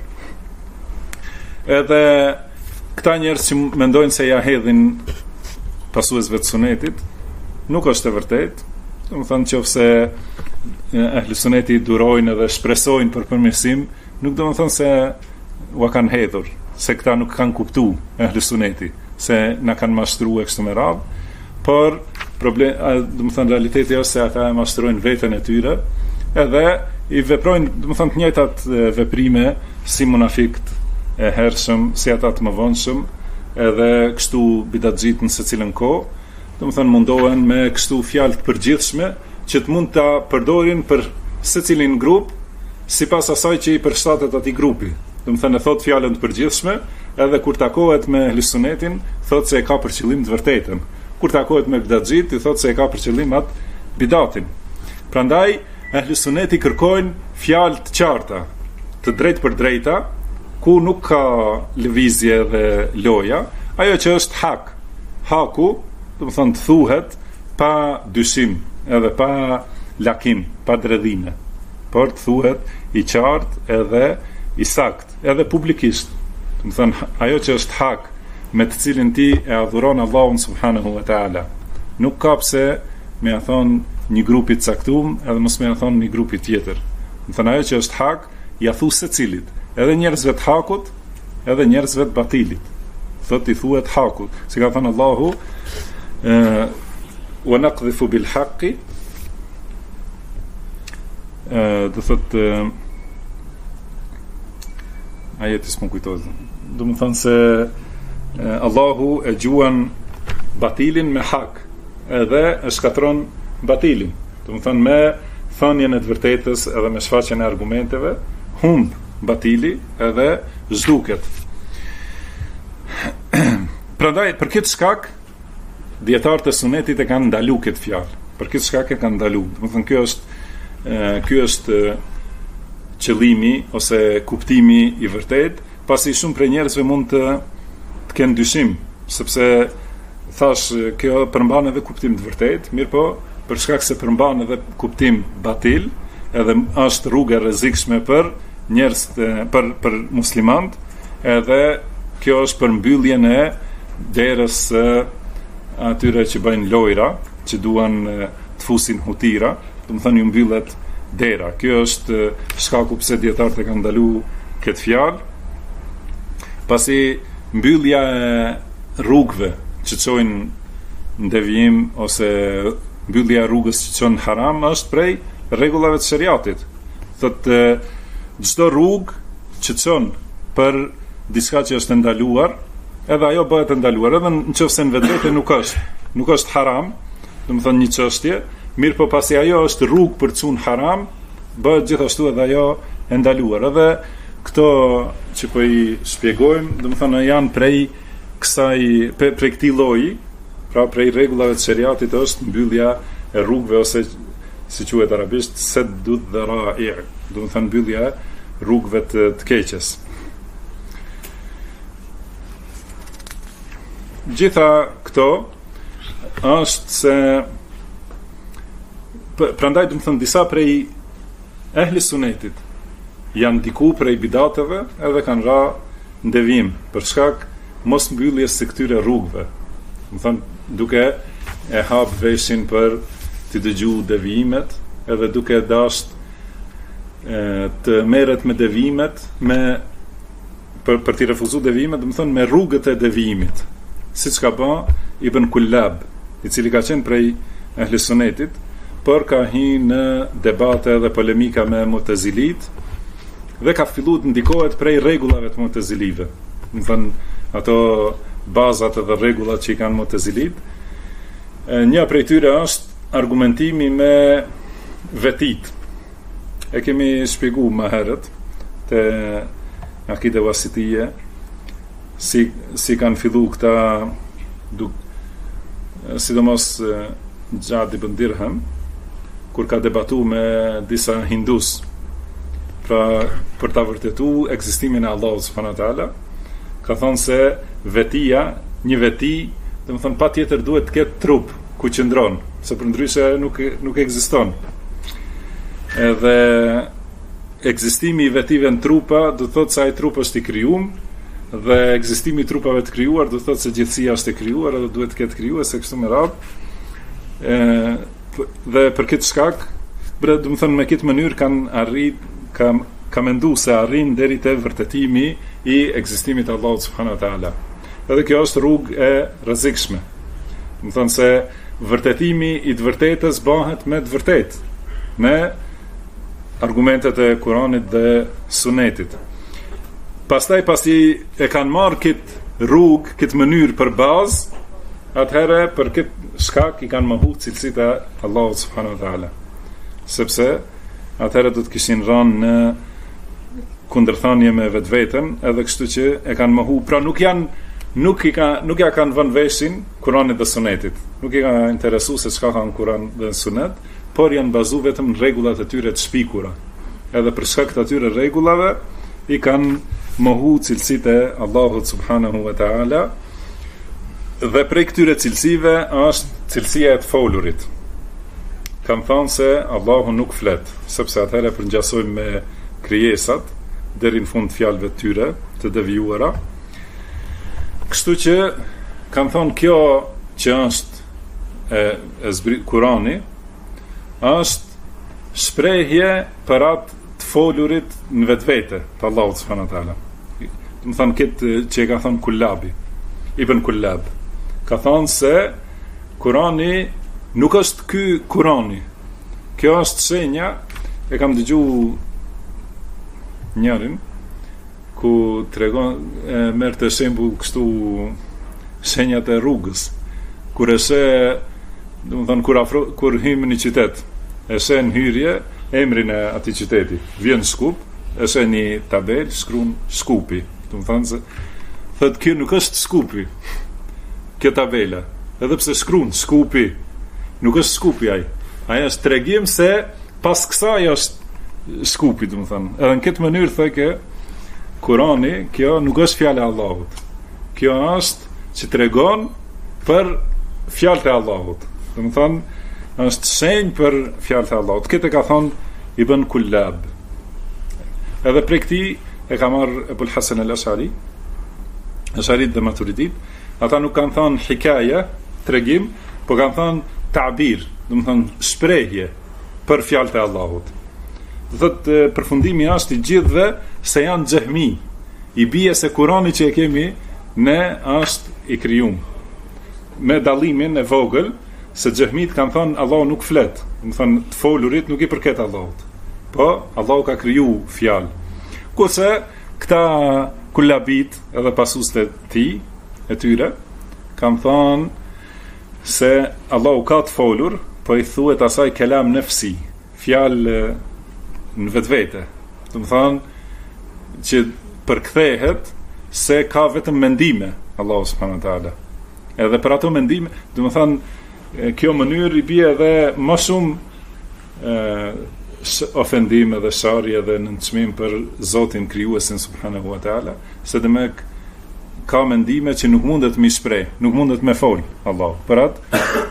Edhe këta njerëz që mendojnë se ja hedhin pasuesve të sunetit, nuk është e vërtetë. Do të thonë nëse ehli suneti durojnë edhe shpresojnë për përmirësim, nuk do të thonë se ua kanë hedhur, se këta nuk kanë kuptuar ehli suneti, se na kanë mashtruar kështu me radhë, por do të thonë realiteti është se ata e mashtrojnë veten e tyre, edhe i veprojnë, do të thonë të njëjtat veprime si munafiqët e hershëm, si ata të mëvonshëm, edhe kështu bidatxhit në secilën kohë, do të thonë mundohen me kështu fjalë të përgjithshme që të mund ta përdorin për secilin grup sipas asaj që i përshtatet atij grupi. Do të thënë thot fjalën të përgjithshme, edhe kur takohet me ehlisunetin, thot se e ka për qëllim të vërtetën. Kur takohet me bidatxhit, i thot se e ka për qëllim atë bidatin. Prandaj ehlisuneti kërkojnë fjalë të qarta, të drejtë për drejta, ku nuk ka lëvizje dhe loja, ajo që është hak. Haku, do të thonë të thuhet pa dyshim, edhe pa lakim, pa dredhime, por të thuhet i qartë edhe i sakt, edhe publikisht. Do të thonë ajo që është hak, me të cilin ti e adhuron Allahun subhanahu wa taala. Nuk ka pse me ia thonë një grupi të caktuar, edhe mos me ia thonë një grupi tjetër. Do të thonë ajo që është hak, ja thu secilit, edhe njerëzve të hakut, edhe njerëzve të batilit. Thot i thuhet hakut, si ka thënë Allahu, wa naqdhifu bil haqqi, do thot ajeti s'më kujtohet. Do të thonë se Allahu e gjuan batilin me hak, edhe e shkatron batilin. Do të thonë me thënien e të vërtetës edhe me shfaqjen e argumenteve, humb batili edhe zhduket. Prandaj për këtë shkak dietarët e sunetit e kanë ndaluar këtë fjalë. Për këtë shkak e kanë ndaluar. Do të thonë ky është qëllimi ose kuptimi i vërtet, pasi shumë prej njerëzve mund të kenë dyshim, sepse thash kjo përmban edhe kuptim të vërtet, mirë po, për shkak se përmban edhe kuptim batil, edhe është rrugë e rrezikshme për njerëzit, për muslimanët, edhe kjo është për mbylljen e derës atyre që bëjnë lojra, që duan të fusin hutira, do të thonë ju mbyllet dera. Kjo është shkaku pse dietarët e kanë ndaluar këtë fjalë, pasi mbyllja e rrugëve që çojnë në devijim ose mbyllja e rrugës që çon haram është prej rregullave të shariatit. Thotë çdo rrugë që çon për diçka që është ndaluar, edhe ajo bëhet e ndaluar, edhe nëse në vetvete nuk është haram, do të thonë një çështje, mirë po pasi ajo është rrugë për të çuar haram, bëhet gjithashtu edhe ajo e ndaluar. Edhe këto që po i shpjegojmë, do të thonë janë prej këtij lloji, pra prej rregullave të shariatit është mbyllja e rrugëve ose si quhet arabisht saddu dhara'i, do të thonë mbyllja e rrugëve të keqes. Gjitha këto është se prandaj do të thënë disa prej ehli sunetit janë diku prej bidateve edhe kanë ra ndevim për shkak mos mbylljes së këtyre rrugëve. Do thënë duke e hap veshin për të dëgjuar devimet edhe duke dashur të merret me devimet për të refuzuar devimet, do të thënë me rrugët e devimit. Siç ka bën Ibn Kullab, i cili ka qenë prej ehli sunetit, por ka hyrë në debate dhe polemika me Mu'tazilit dhe ka filluar të ndikohet prej rregullave të Mu'tazilive. Do të thënë ato bazat dhe rregullat që i kanë Mu'tazilit. Një prej tyre është argumentimi me vetit. E kemi shpjeguar më herët te akide wasitije si kanë fillu këta sidomos Gjad ibn Dirham kur ka debatu me disa hindus për ta vërtetuar ekzistimin e Allahut subhanahu wa taala, ka thonë se vetia, një veti, domethënë patjetër duhet të ketë trup ku qëndron, se përndryshe nuk ekziston. Edhe ekzistimi i vetive në trupa do thotë se ai trup është i krijuar dhe ekzistimi i trupave të krijuar do thotë se gjithësia është e krijuar edhe duhet të ketë krijues se kështu me radhë. Dhe për këtë shkak, do të thënë me këtë mënyrë ka menduar se arrin deri te vërtetimi i ekzistimit të Allahut subhanahu wa taala. Edhe kjo është rrugë e rrezikshme. Do të thënë se vërtetimi i të vërtetës bëhet me të vërtetë, me argumentet e Kuranit dhe Sunetit. Pastaj pasi e kanë marrë këtë rrugë, këtë mënyrë për bazë, atëherë për këtë shkak i kanë mohuar cilësitë e Allahut subhanahu wa taala. Sepse atëherë do të kishin rënë në kundërthanie me vetveten, edhe kështu që e kanë mohuar. Pra nuk ja kanë vënë veshin Kuranit dhe Sunetit. Nuk i ka interesuar se çka kanë Kurani dhe Sunet, por janë bazuar vetëm në rregullat e tyre të shpikura. Edhe për shkak të atyre rregullave i kanë mohuar cilësitë e Allahut subhanahu wa taala. Dhe prej këtyre cilësive është cilësia e të folurit. Kam thënë se Allahu nuk flet, sepse atëherë përngjasojmë me krijesat deri në fund fjalëve të tyre të devijuara. Kështu që kam thënë kjo që është Kurani është shprehje për atë të folurit në vetvete të Allahut subhanahu wa taala. Do të thënë këtë që e ka thënë Kullabi, Ibn Kullab, ka thënë se Kurani nuk është ky Kurani. Kjo është shenja, e kam dëgjuar njërin ku tregon merr të shembull kështu shenjat e rrugës. Kur e she, do të thënë kur hym në qytet, e she në hyrje emrin e atij qyteti. Vjen Shkup, e she një tabel, shkruan Shkupi. Do të thënë se thotë kjo nuk është Shkupi. Kjo tabela, edhe pse shkruan Shkupi, nuk është Shkupi ai. Ai është tregim se pas kësaj është Shkupi, do të thënë. Edhe në këtë mënyrë thotë që Kurani, kjo nuk është fjala e Allahut. Kjo është që tregon për fjalët e Allahut. Do të thënë, është shenjë për fjalët e Allahut. Këtë ka thonë Ibn Kullab. Edhe prej këtij e ka marrë Ebul Hasan al-Ash'ari, Ash'arit dhe Maturidit. Ata nuk kanë thënë hikaje, tregim, por kanë thënë ta'bir, do të thënë shprehje për fjalët e Allahut. Do thotë përfundimi është i gjithëve se janë xehmi. I bie se Kurani që e kemi ne është i krijuar. Me dallimin e vogël se xehmit kanë thënë Allahu nuk flet, do të thënë të folurit nuk i përket Allahut. Po Allahu ka kriju fjalë. Kurse këta kullabit edhe pasuesit e tij e tyre kanë thënë se Allahu ka të folur, po i thuhet asaj kelam nefsi, fjalë në vetvete. Do të thënë që përkthehet se ka vetëm mendime Allahu subhanahu wa taala. Edhe për ato mendime, do të thënë kjo mënyrë i bie edhe më shumë ofendime dhe sharje dhe nënçmim për Zotin krijuesin subhanahu wa taala, se ka mendime që nuk mundet me shpreh, nuk mundet me fol Allahu. Për atë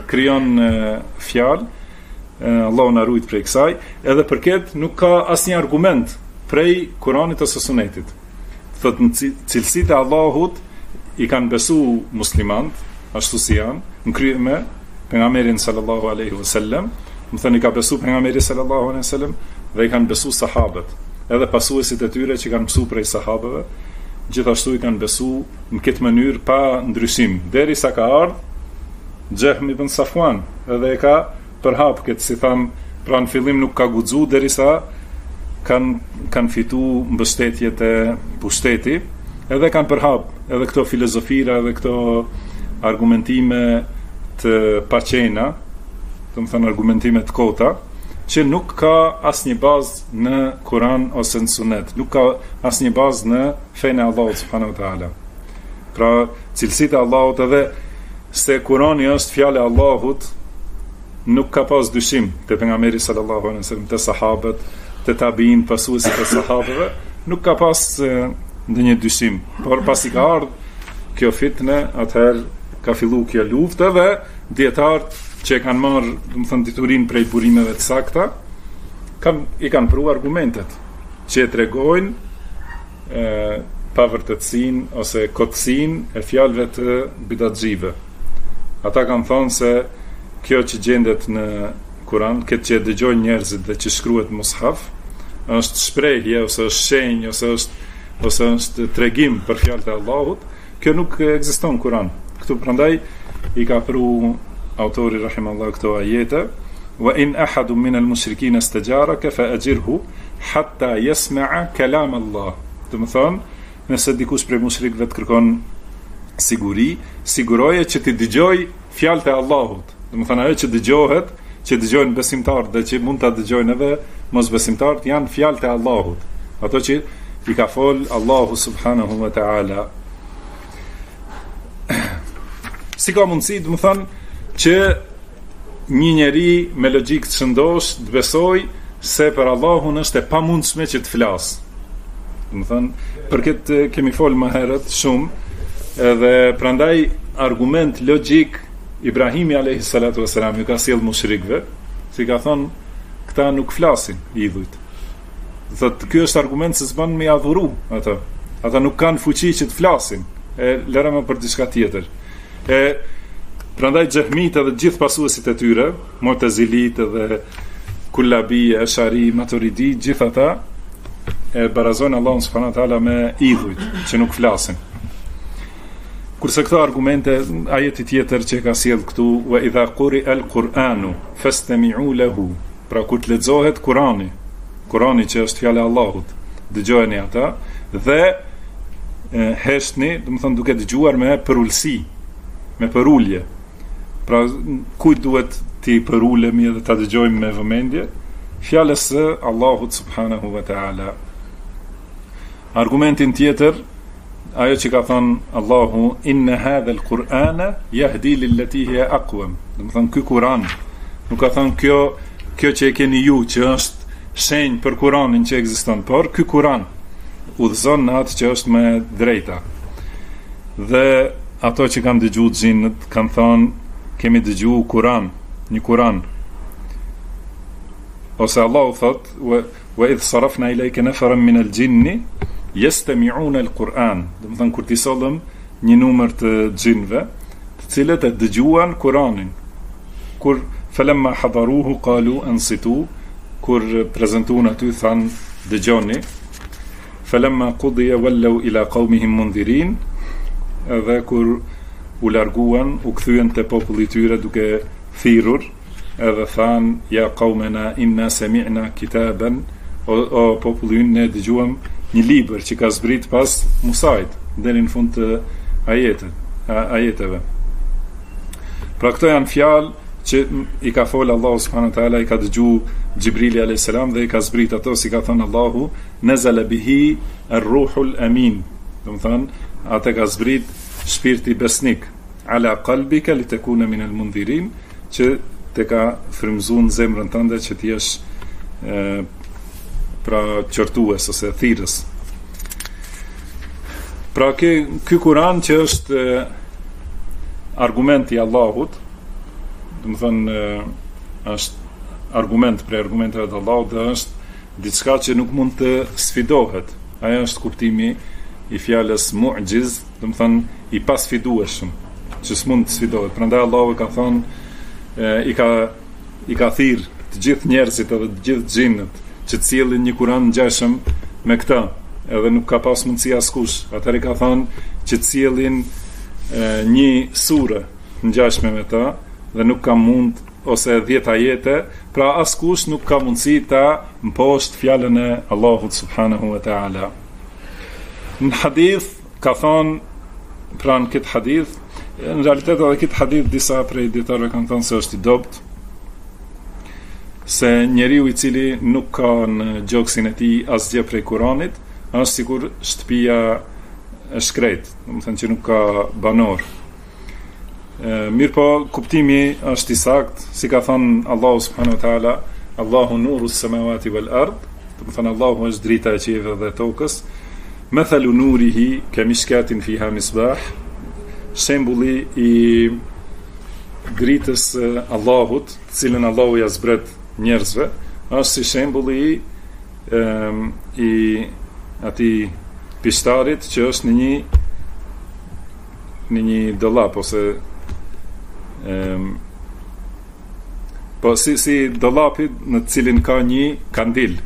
krijon fjalë, Allahu na ruajt prej kësaj, edhe përket nuk ka asnjë argument prej Kuranit ose Sunetit. Thot në cilësitë e Allahut i kanë besu muslimant, ashtu si janë, në krye me pejgamberin sallallahu alaihi wasallam, më thënë i ka besu pejgamberi sallallahu alaihi wasallam dhe i kanë besu sahabët, edhe pasuesit e tyre që kanë mësu prej sahabëve, gjithashtu i kanë besu në këtë mënyrë pa ndryshim, derisa ka ardhur Jahm ibn Safwan, edhe e ka përhap këtë, si tham, pra në fillim nuk ka guxu derisa kanë fitu mbështetjet e pushteti, edhe kanë përhap edhe këto filozofira, edhe këto argumentime të paqena, të më thënë argumentime të kota, që nuk ka asnjë bazë në Kur'an ose në Sunet, nuk ka asnjë bazë në fenë e Allahut subhanahu wa taala. Pra, cilësitë e Allahut, edhe se Kur'ani është fjalë e Allahut, nuk ka pas dyshim te pejgamberi sallallahu alaihi wasallam, te sahabët, te tabiin, pasuesit e sahabëve, nuk ka pas ndonjë dyshim. Por pasi ka ardhur kjo fitne, atëherë ka fillu kjo luftë, dhe dietarët që kanë marrë, do të thënë, diturinë prej burimeve të sakta, i kanë pru argumentet që e tregojnë pavërtetësinë ose kotësinë e fjalëve të bidatxhive. Ata kanë thonë se kjo që gjendet në Kur'an, këtë që e dëgjojnë njerëzit dhe që shkruhet mushaf, është shprehje ose është shenjë ose është tregim për fjalët e Allahut, kjo nuk ekziston në Kur'an. Këtu prandaj i ka pru autori rahimallahu këto ajete: wa in ahadun min al-mushrikeen istajaraka fa ajirhu hatta yasma'a kalam Allah. Do të thonë, nëse dikush prej mushrikëve të kërkon siguri, siguroje që ti dëgjoj fjalët e Allahut. Do të thonë, ajo që dëgjohet, që dëgjojnë besimtarët dhe që mund ta dëgjojnë edhe mosbesimtarët, janë fjalët e Allahut, ato që i ka fol Allahu subhanahu wa taala. Si ka mundësi, do të thonë, që një njeri me logjikë të shëndosh të besoj se për Allahun është e pamundshme që të flasë. Do të thonë, për këtë kemi folë më herët shumë, edhe prandaj argument logjik Ibrahimi alayhi salatu wasalam ju ka sjell mushrikëve, si ka thonë, këta nuk flasin idhujt. Thotë, ky është argument se s'ban me adhuru ata. Ata nuk kanë fuqi që të flasin. Lëra më për diçka tjetër. Prandaj Xehmit edhe gjithë pasuesit e tyre, Mu'tazilit edhe Kullabi, Ashari, Maturidi, gjithë ata e barazojnë Allahun subhanahu wa taala me idhujt që nuk flasin. Kurse këto argumente, ajeti tjetër që ka sjell këtu, wa idha quri'a al-Qur'anu fastami'u lahu. Pra kur të lexohet Kurani që është fjala e Allahut, dëgjojeni ata dhe heshtni, do të thonë duke dëgjuar me përulsi, me përulje. Pra kujt duhet ti përulemi dhe ta dëgjojmë me vëmendje? Fjalës së Allahut subhanahu wa taala. Argumentin tjetër, ajo që ka thënë Allahu, inna hadha al-Qur'ana yahdi lillati hiya aqwam. Do të thonë ky Kur'an, nuk ka thënë kjo që e keni ju që është shenjë për Kur'anin që ekziston, por ky Kur'an udhëzon në atë që është më drejta. Dhe ato që kanë dëgjuar xhinët kanë thënë, kemi dëgjuar Kur'an, një Kur'an. Ose Allahu thot, wa idh sarafna ilayka nafaran min al-jinni yastami'una al-Qur'an. Do të thonë, kur ti sollëm një numër të xhinëve, të cilët e dëgjuan Kur'anin. Kur falamma hadaruhu qalu ansitu, kur prezantuan aty thanë dëgjoni. Falamma qudiya wallau ila qaumihim mundhirin, edhe kur u larguan, u kthyen te populli i tyre duke thirrur, edhe thanë, ja qaumena inna sami'na kitaban, o populli ynë, ne dëgjuam një libër që ka zbrit pas Musait, deri në fund të ajeteve. Pra këto janë fjalë që i ka folë Allahu subhanahu wa taala, i ka dëgju Gjibrili alayhis salam dhe i ka zbrit ato, si ka thënë Allahu, nazala bihi ar-ruhul amin. Do të thonë, atë ka zbrit shpirti besnik, ala qalbika litakuna min al-mundhirin, që të ka frymzuar zemrën tënde që ti jesh pra qortues ose thirrës. Pra ky Kur'an që është argumenti i Allahut, më thënë, është argument për argumenteve të Allahut dhe është diçka që nuk mund të sfidohet. Ajo është kuptimi i fjalës mu'jiz, do të thënë i pasfidueshëm, që s'mund të sfidohet. Prandaj Allahu ka thënë i ka thirr të gjithë njerëzit edhe të gjithë xhinët që të sjellin një Kur'an ngjashëm me këtë, edhe nuk ka pas mundësi askush. Atëherë ka thënë që të sjellin një sure ngjashme me të dhe nuk ka mund ose 10 ajete, pra askush nuk ka mundësi ta mposht fjalën e Allahut subhanahu wa ta'ala. Në hadith ka thonë, pra në këtë hadith, në realitet edhe këtë hadith disa prej dietarëve kanë thënë se është i dobët, se njeriu i cili nuk ka në gjoksin e tij asgjë prej Kuranit, është sikur shtëpia e shkret, do të thënë që nuk ka banor. Mirë po, kuptimi është i sakt, si ka thënë Allahu subhanahu wa taala, Allahu nuru s-samawati wal ard, do të thënë Allahu është drita e qiellit dhe tokës. Mathalu nurihi kamishkatin fiha misbah, shembulli i dritës Allahut, të cilën Allahu ja zbret njerëzve, është si shembulli i atij pishtarit që është në një dollap ose po si dollapi në të cilin ka një kandil.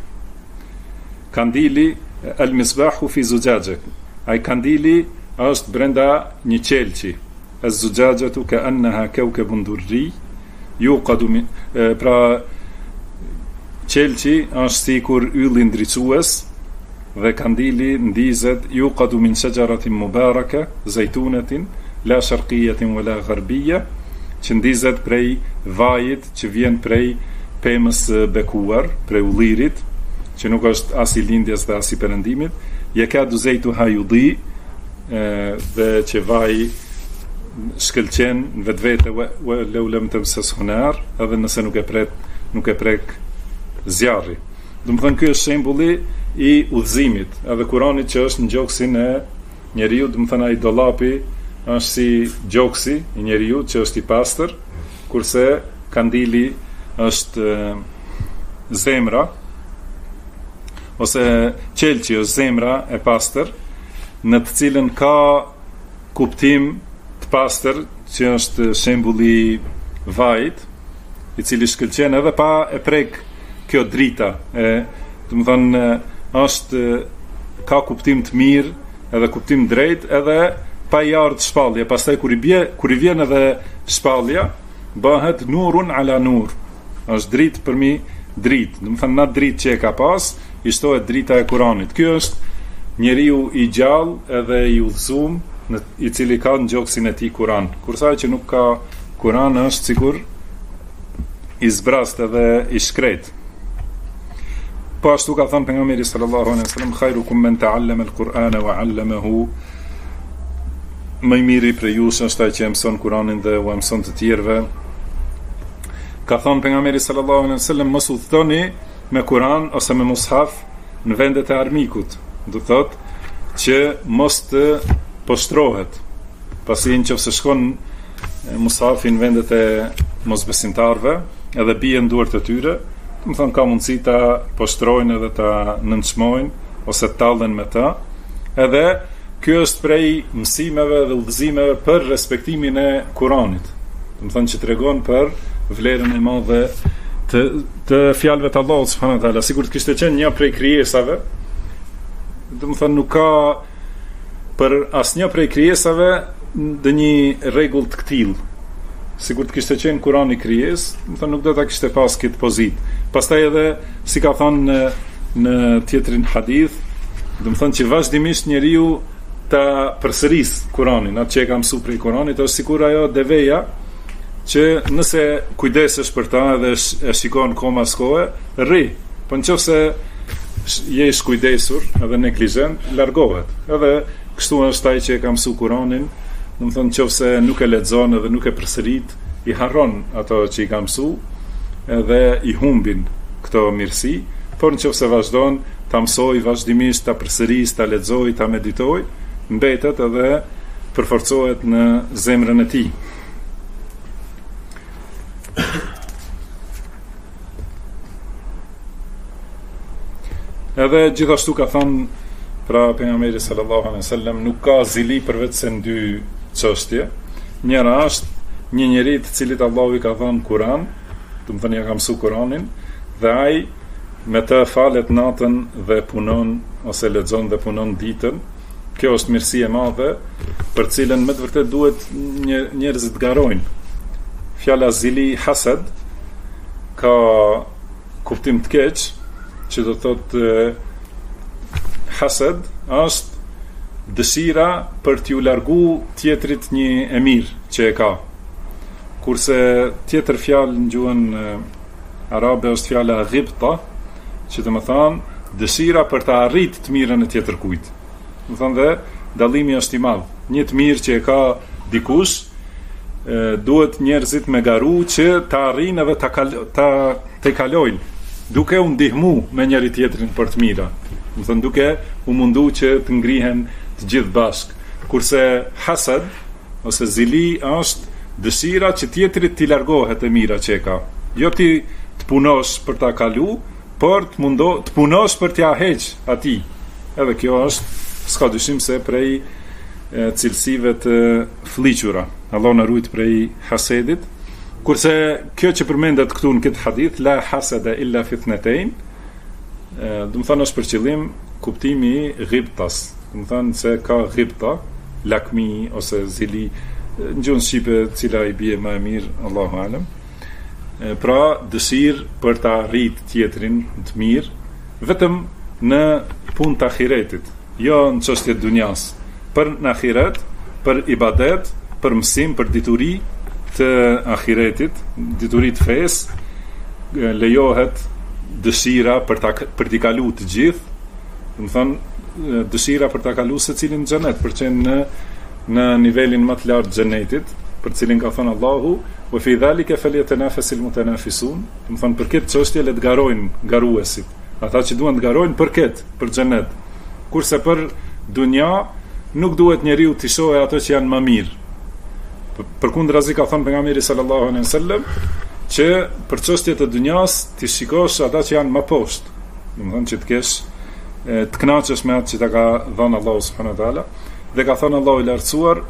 Kandili al-misbahu fi zujaja. Ai kandili është brenda një qelçi. Az-zujajatu ka'annaha kawkabun durri yuqadu min, pra qelçi është sikur ylli ndriçues dhe kandili ndizet yuqadu min shajaratin mubaraka zaytunatin la sharqiyatin wala gharbiyya, që ndizet prej vajit që vjen prej pemës bekuar, prej ullirit, që nuk është as i lindjes dhe as i perëndimit, yakadu zaytuha yudi, dhe që vaji shkëlqen vetvete law lam tamsas hunar, edhe nëse nuk e prek zjarri. Do të thënë ky është shembulli i udhëzimit, edhe Kurani që është në gjoksin e njeriu, do të thënë ai dollapi është si gjoksi i njeriu që është i pastër, kurse kandili është zemra, ose qelçi është zemra e pastër, në të cilën ka kuptim të pastër, që është shembulli i vajit, i cili shkëlqen edhe pa e prek kjo drita, do të thënë është ka kuptim të mirë, edhe kuptim drejt, edhe pa i ardhur shpallje. Pastaj kur i vjen edhe shpallja, bëhet nurun ala nur. Është dritë përmi dritë. Do të thënë na dritë që e ka pas, i shtohet drita e Kuranit. Ky është njeriu i gjallë edhe i udhëzuar, i cili ka në gjoksin e tij Kur'an. Kurse ai që nuk ka Kur'an është sikur i zbrast edhe i shkret. Po ashtu ka thënë pejgamberi sallallahu alaihi wasallam, khairukum man ta'allama al-Qur'ana wa 'allamahu, më i miri prej jush është ai që mëson Kur'anin dhe u mëson të tjerëve. Ka thënë pejgamberi sallallahu alaihi wasallam, mos udhtoni me Kur'an ose me mushaf në vendet e armikut. Do thotë që mos të poshtrohet. Pasi nëse shkon mushafi në vendet e mosbesimtarëve, edhe bie në duart e tyre, do të thonë ka mundësi ta poshtrojnë edhe ta nënçmojnë ose të tallen me ta. Edhe ky është prej mësimeve dhe udhëzimeve për respektimin e Kuranit. Do të thonë që tregon për vlerën e madhe të fjalëve të Allahut subhanahu wa taala, sikur të kishte qenë një prej krijesave. Do të thonë nuk ka për asnjë prej krijesave ndonjë rregull të tillë. Sikur të kishte qenë Kurani krijesë, do të thonë nuk do ta kishte pas këtë pozitë. Pastaj edhe si ka thënë në tjetrin hadith, do të thonë që vazhdimisht njeriu ta përsëris Kuranin, atë që e ka mësuar prej Kuranit, është sikur ajo deveja që nëse kujdesesh për ta dhe e shikon kohë pas kohe, rri. Po nëse je i kujdesur edhe neglizhent, largohet. Edhe kështu është ai që e ka mësuar Kuranin, do të thonë nëse nuk e lexon edhe nuk e përsërit, i harron ato që i ka mësuar edhe i humbin këto mirësi. Por nëse vazhdon ta mësoj vazhdimisht, ta përsëris, ta lexoj, ta meditoj, mbetet edhe përforcohet në zemrën e tij. Edhe gjithashtu ka thënë pra pejgamberi sallallahu alaihi wasallam, nuk ka zili përveç se në dy çështje. Njëra është një njeri të cilit Allahu i ka dhënë Kur'an, do të thënë ja ka mësuar Kur'anin, dhe ai me të falet natën dhe punon ose lexon dhe punon ditën. Kjo është mirësi e madhe për cilën me të vërtet duhet njerëzit garojnë. Fjala zili hasad ka kuptim të keq, që do thotë hasad është dëshira për t'ju largu tjetrit një e mirë që e ka. Kurse tjetër fjalë në gjuhën arabe është fjala ghibta, që të më thanë dëshira për të arrit të mirën e tjetër kujt. Më thanë dhe dallimi është i madh. Një të mirë që e ka dikush, duhet njerëzit me garu që ta arrin edhe ta kalojnë, duke u ndihmu me njëri tjetrin për të mira. Më thënë duke u mundu që të ngrihen të gjithë bashk. Kurse hasad ose zili është dëshira që tjetrit t'i largohet e mira që e ka. Jo ti të punosh për ta kalu, por të punosh për t'ja heq ati. Edhe kjo është, s'ka dyshim se prej cilësive të fliqura. Allah në rujt prej hasedit. Kurse kjo që përmendet këtu në këtë hadith, la hasada illa fitnetejn, do të thonë është për qëllim kuptimi i ghibtas. Do të thonë se ka ghibta, lakmi ose zili, në gjuhën shqipe cila i bie më e mirë, Allahu alem. Pra dëshirë për ta arrit tjetrin të mirë, vetëm në punë të ahiretit, jo në çështje të dunjas. Për në ahiret, për ibadet, për mësim, për dituri të ahiretit, dituri të fesë, lejohet dëshira për t'i kalu të gjithë, do të thonë dëshira për t'a kalu secilin në xhenet, për qenë në nivelin më të lartë xhenetit, për cilin ka thënë Allahu, wa fi dhalika falyatanafasil mutanafisun, do të thonë për këtë çështje le të garojnë garuesit, ata që duan të garojnë për këtë, për xhenet. Kurse për dunja nuk duhet njeriu të shohë ato që janë më mirë. Përkundrazi ka thënë pejgamberi sallallahu alaihi wasallam që për çështjet e dunjas ti shikosh ata që janë më poshtë. Do të thonë që të kesh të kënaqesh me atë që ta ka dhënë Allahu subhanahu wa taala. Dhe ka thënë Allahu i lartësuar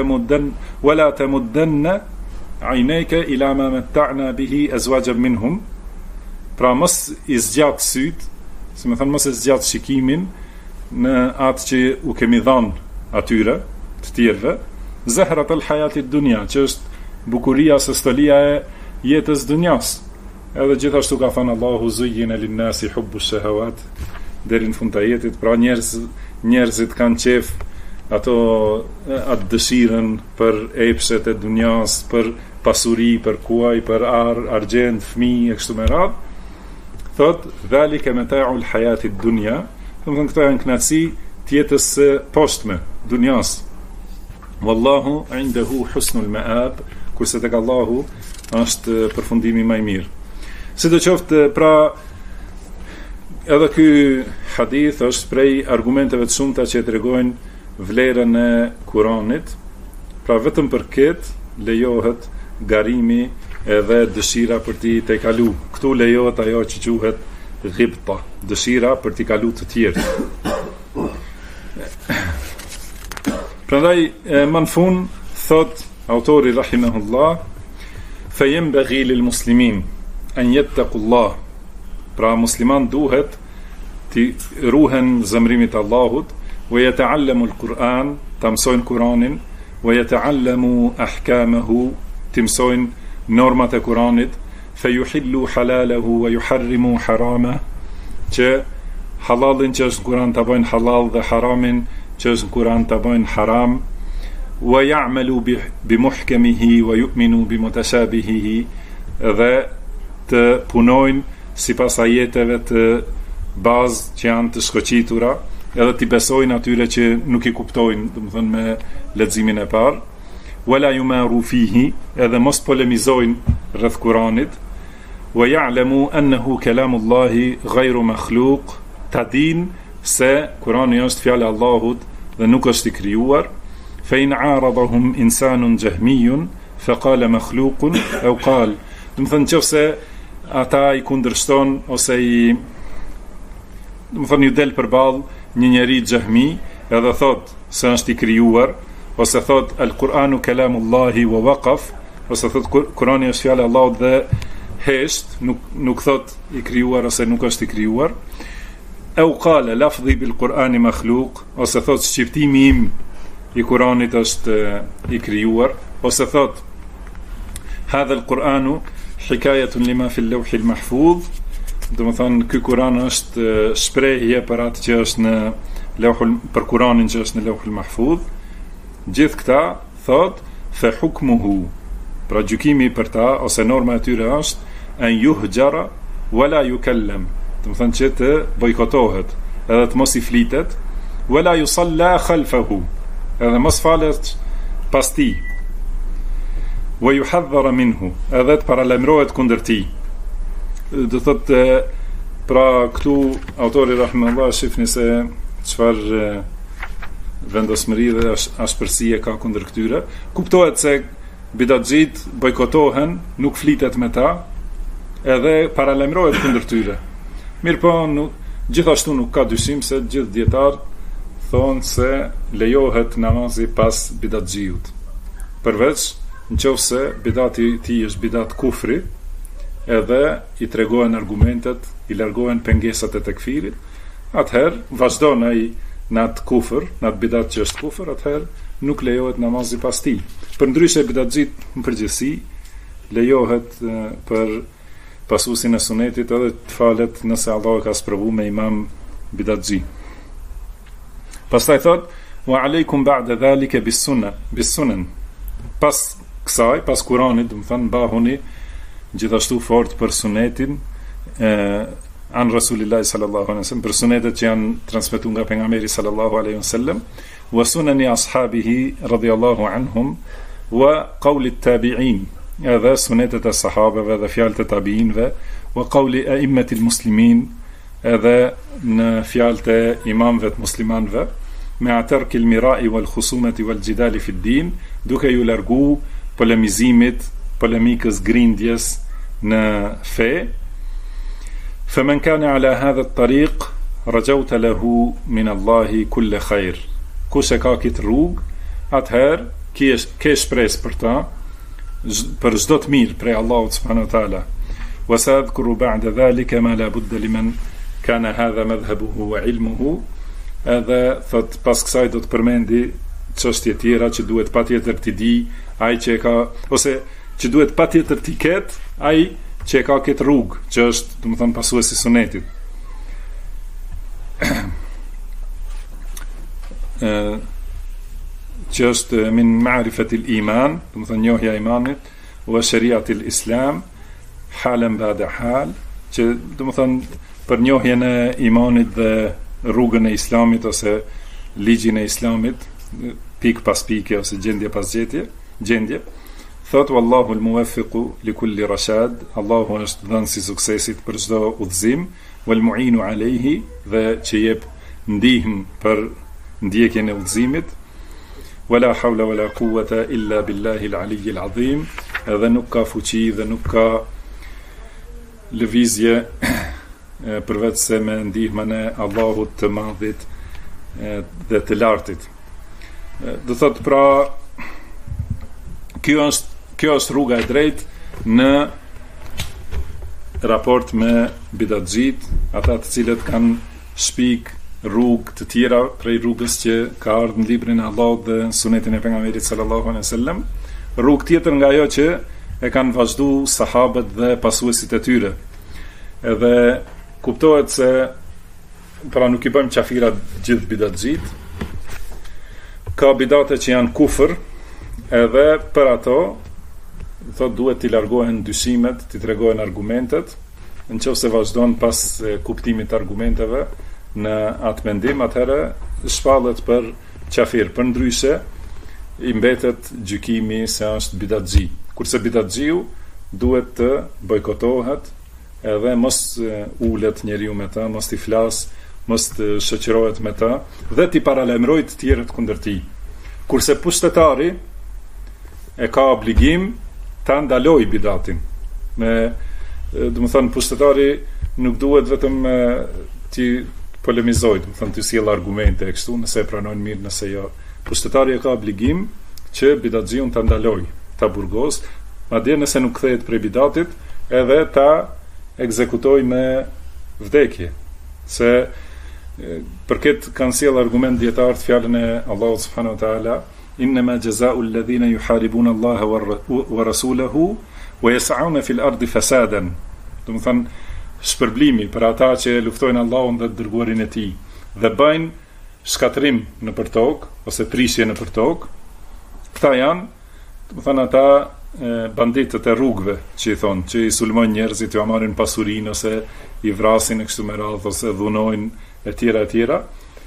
wala tamuddanna aynaka ila ma matta'na bihi azwajan minhum. Pra mos i zgjat syt, si më thënë mos i zgjat shikimin në atë që u kemi dhënë atyre të tjerëve, zahrat al-hayatit dunya, që është bukuria së stolia e jetës dunjas. Edhe gjithashtu ka thënë Allahu zuyyina lin-nasi hubbu shahawat, deri në fund të jetit, pra njerëzit kanë qef atë dëshirën për epshet e dunjas, për pasuri, për kuaj, për argjend, fëmijë e kështu me radhë. Thot dhalika mata'ul hayatit dunya, do të thonë këto janë kënaqësi të jetës së poshtme, dunjas. Wallahu indahu husnul ma'ab, kurse tek Allahu është përfundimi më i mirë. Sidoqoftë, pra edhe ky hadith është prej argumenteve të shumta që tregojnë vlerën e Kuranit. Pra vetëm për këtë lejohet garimi edhe dëshira për t'i tejkalu. Këtu lejohet ajo që quhet ghibta, dëshira për t'i kalu të tjerë. Prandaj më në fund thot autori rahimahullah, fayanbaghi lil muslimin an yattaqullah. Pra musliman duhet të ruhen zemrimit Allahut, wa yata'allamu al-Quran, të mësojnë Kuranin, wa yata'allamu ahkamahu, të mësojnë normat e Kuranit, fa yuhillu halalahu wa yuharrimu harama, që halalin që është në Kuran të bëjnë halal dhe haramin që është në Kuran të bëjnë haram, wa ya'malu bi muhkamihi wa yu'minu bi mutashabihihi, dhe të punojnë sipas ajeteve të bazë që janë të shkoqitura, edhe të besojnë atyre që nuk i kuptojnë, do të thënë me leximin e parë, wala yumaru fihi, edhe mos polemizojnë rreth Kuranit, wa ya'lamu annahu kalamullahi ghayru makhluq, ta din se Kurani është fjala e Allahut dhe nuk është i krijuar. Fa in aradahum insanun jahmiyun fa qala makhluqun aw qal, do të thënë nëse ata i kundërshton ose do të thonë ju del përballë një njeri xahmi, edhe thot se është i krijuar, ose thot al-Qur'anu kalamullahi wa waqaf, ose thot Kurani është fjala e Allahut dhe hesht, nuk thot i krijuar ose nuk është i krijuar. Au qala lafdhi bil Qur'ani makhluq, ose thot shqiptimi im i Kuranit është i krijuar, ose thot hadha al-Qur'anu hikayatun lima fi al-lawh al-mahfuz, do të thonë ky Kur'an është shprehje për atë që është në për Kur'anin që është në Lawh al-Mahfuz. Gjithë këta thot fa hukmuhu, pra gjykimi për ta ose norma e tyre është an yuhjara wala yukallam, do të thonë që të bojkotohet edhe të mos i flitet, wala yusalla khalfahu, edhe mos falet pas tij, wa yuhadhara minhu, edhe të paralajmërohet kundër tij. Do thotë pra këtu autori rahimahullah shifni se çfarë vendosmëri dhe ashpërsie ka kundër këtyre. Kuptohet se bidatxhit bojkotohen, nuk flitet me ta, edhe paralajmërohet kundër tyre. Mirpo gjithashtu nuk ka dyshim se gjithë dietar thonë se lejohet namazi pas bidatxhiut. Përveç nëse bidati i tij është bidat kufri, edhe i tregohen argumentet, i largohen pengesat e tekfirit, atëherë vazhdon ai në atë kufër, në atë bidat që është kufër, atëherë nuk lejohet namazi pas tij. Përndryshe bidatxhit në përgjithësi lejohet për pasuesin e sunetit edhe të falet nëse Allah ka sprovu me imam bidatxhi. Pastaj thot wa aleikum ba'da dhalika bis sunan. Pas kësaj, pas Kuranit, do të thonë mbahuni gjithashtu fort për sunetin an Rasulillahi sallallahu alaihi wasallam, për sunetet që janë transmetuar nga pejgamberi sallallahu alaihi wasallam, wa sunani ashabihi radhiyallahu anhum, wa qawli at-tabi'in, edhe sunetet e sahabeve dhe fjalët e tabiinëve, wa qawli a'immatil muslimin, edhe në fjalët e imamëve të muslimanëve, me atarkil mira'i wal khusumati wal jidali fi din, duke ju largu polemizimit, polemikës, grindjes në fe. Faman kana ala hadha at-tariq rajawta lahu min Allahi kull khair. Kush e ka këtë rrugë, atëherë ke shpresë për ta, për çdo të mirë prej Allahut subhanahu wa taala. Wa sa'adhkuru ba'da dhalika ma la budda liman kana hadha madhhabuhu wa ilmuhu. Edhe thot pas kësaj do të përmendi çështje tjera që duhet patjetër t'i di ai që e ka, ose që duhet patjetër t'i ketë ai që e ka këtë rrugë, që është, do të thonë, pasuesi i sunetit. Që është min ma'rifatil iman, do të thonë njohja e imanit, wa shariatil islam, halen ba'da hal, që do të thonë për njohjen e imanit dhe rrugën e islamit ose ligjin e islamit, pik pas pike ose gjendje pas gjendje. Thot wallahu al-muwaffiqu li kulli rashad, Allahu është dhënësi i suksesit për çdo udhëzim, wal mu'inu alayhi, dhe që jep ndihmë për ndjekjen e udhëzimit. Wala hawla wala quwwata illa billahi al-ali al-azim, edhe nuk ka fuqi dhe nuk ka lëvizje përveç se me ndihmën e Allahut të madhit dhe të lartit. Do thot pra kjo është rruga e drejtë në raport me bidatxhit, ata të cilët kanë shpik rrugë të tjera prej rrugës që ka ardhur në librin e Allahut dhe në sunetin e pejgamberit sallallahu alaihi wasallam, rrugë tjetër nga ajo që e kanë vazhduar sahabët dhe pasuesit e tyre. Edhe kuptohet se pra nuk i bëjmë qafira gjithë bidatxhit, ka bidate që janë kufër, edhe për ato thot duhet t'i largohen dyshimet, t'i tregohen argumentet, nëse vazhdon pas kuptimit të argumenteve në atë mendim, atëherë shpallet për qafir. Për ndryshe i mbetet gjykimi se është bidatxhi. Kurse bidatxhiu duhet të bojkotohet, edhe mos ulet njeriu me ta, mos t'i flas, mos të shoqërohet me ta, dhe t'i paralajmërojë të tjerët kundër tij. Kurse pushtetari e ka obligim ta ndaloj bidatin. Do të thonë pushtetari nuk duhet vetëm ti polemizoj, do të thënë të sjell argumente e kështu, nëse e pranojnë mirë, nëse jo. Pushtetari ka obligim që bidatxhiun ta ndaloj, ta burgos, madje nëse nuk kthehet prej bidatit, edhe ta ekzekutoj me vdekje. Se për këtë kanë sjell argument dietar të fjalën e Allahut subhanahu wa taala, innama jazaa'u alladhina yuharibuna Allaha wa rasulahu wa yas'auna fil ardi fasadan. Do të thënë shpërblimi për ata që luftojnë Allahun dhe dërguarin e tij dhe bëjnë shkatrim nëpër tokë ose prishje nëpër tokë. Këta janë, do të thënë ata banditët e rrugëve, që i thonë, që i sulmojnë njerëzit, ju marrin pasurinë ose i vrasin e kështu me radhë ose dhunojnë e tjera e tjera.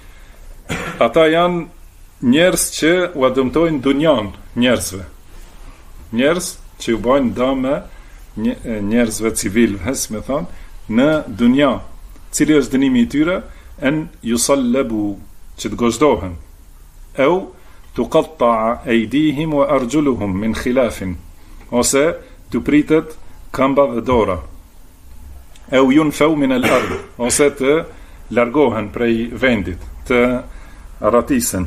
Ata janë njerëz që u dëmtojnë dunjan njerëzve. Njerëz që u bajnë dëme njerëzve civilve, si me thonë, në dunja. Cili është dënimi i tyre? En yusallabu, që të gozhdohen. Eu tuqatta'a aydihim wa arjuluhum min khilafin, ose të pritet kamba dhe dora. Eu yunfau min al-ard, ose të largohen prej vendit, të arratisen.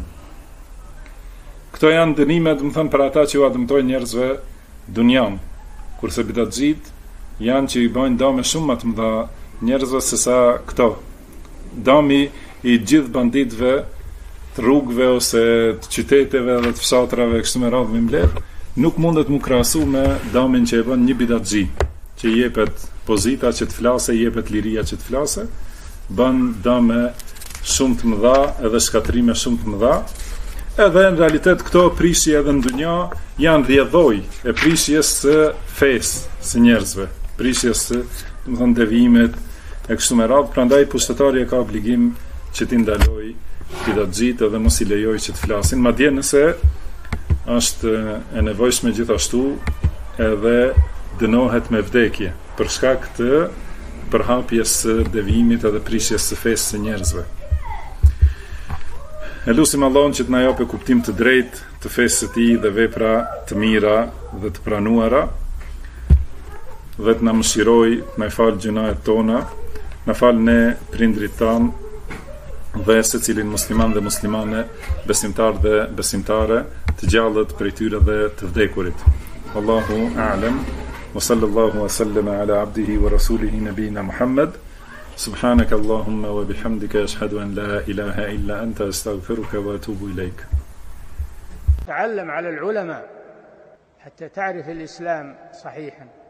Këto janë dënime, do të thënë, për ata që u dëmtojnë njerëzve dunjan, kurse bidatxhit janë që i bëjnë dëme shumë më të mëdha njerëzve se sa këto. Dëmi i gjithë banditëve të rrugëve ose të qyteteve dhe të fshatrave kështu me radhë me mbledh, nuk mundet mu krahasu me dëmin që e bën një bidatxhi, që i jepet pozita që të flase, i jepet liria që të flase, bën dëme shumë të mëdha edhe shkatrime shumë të mëdha. Edhe në realitet këto prishje edhe në dunja janë rrjedhoj e prishjes së fesë së njerëzve, prishjes së, do të thënë, devimet e kështu me radhë. Prandaj pushtetari ka obligim që t'i ndaloj bidatxhit edhe mos i lejoj që të flasin, madje nëse është e nevojshme gjithashtu edhe dënohet me vdekje për shkak të përhapjes së devimit edhe prishjes së fesë së njerëzve. E lutim Allahun që të na japë kuptim të drejtë të fesë së tij dhe vepra të mira dhe të pranuara, dhe të na mëshiroj, të na falë gjunahet tona, na falë ne prindrit tanë dhe secilin musliman dhe muslimane, besimtar dhe besimtare, të gjallët prej tyre dhe të vdekurit. Allahu a'lam, wa sallallahu wa sallama ala abdihi wa rasulihi nabina Muhammad. سبحانك اللهم وبحمدك أشهد أن لا إله إلا أنت أستغفرك وأتوب إليك. تعلم على العلماء حتى تعرف الإسلام صحيحا.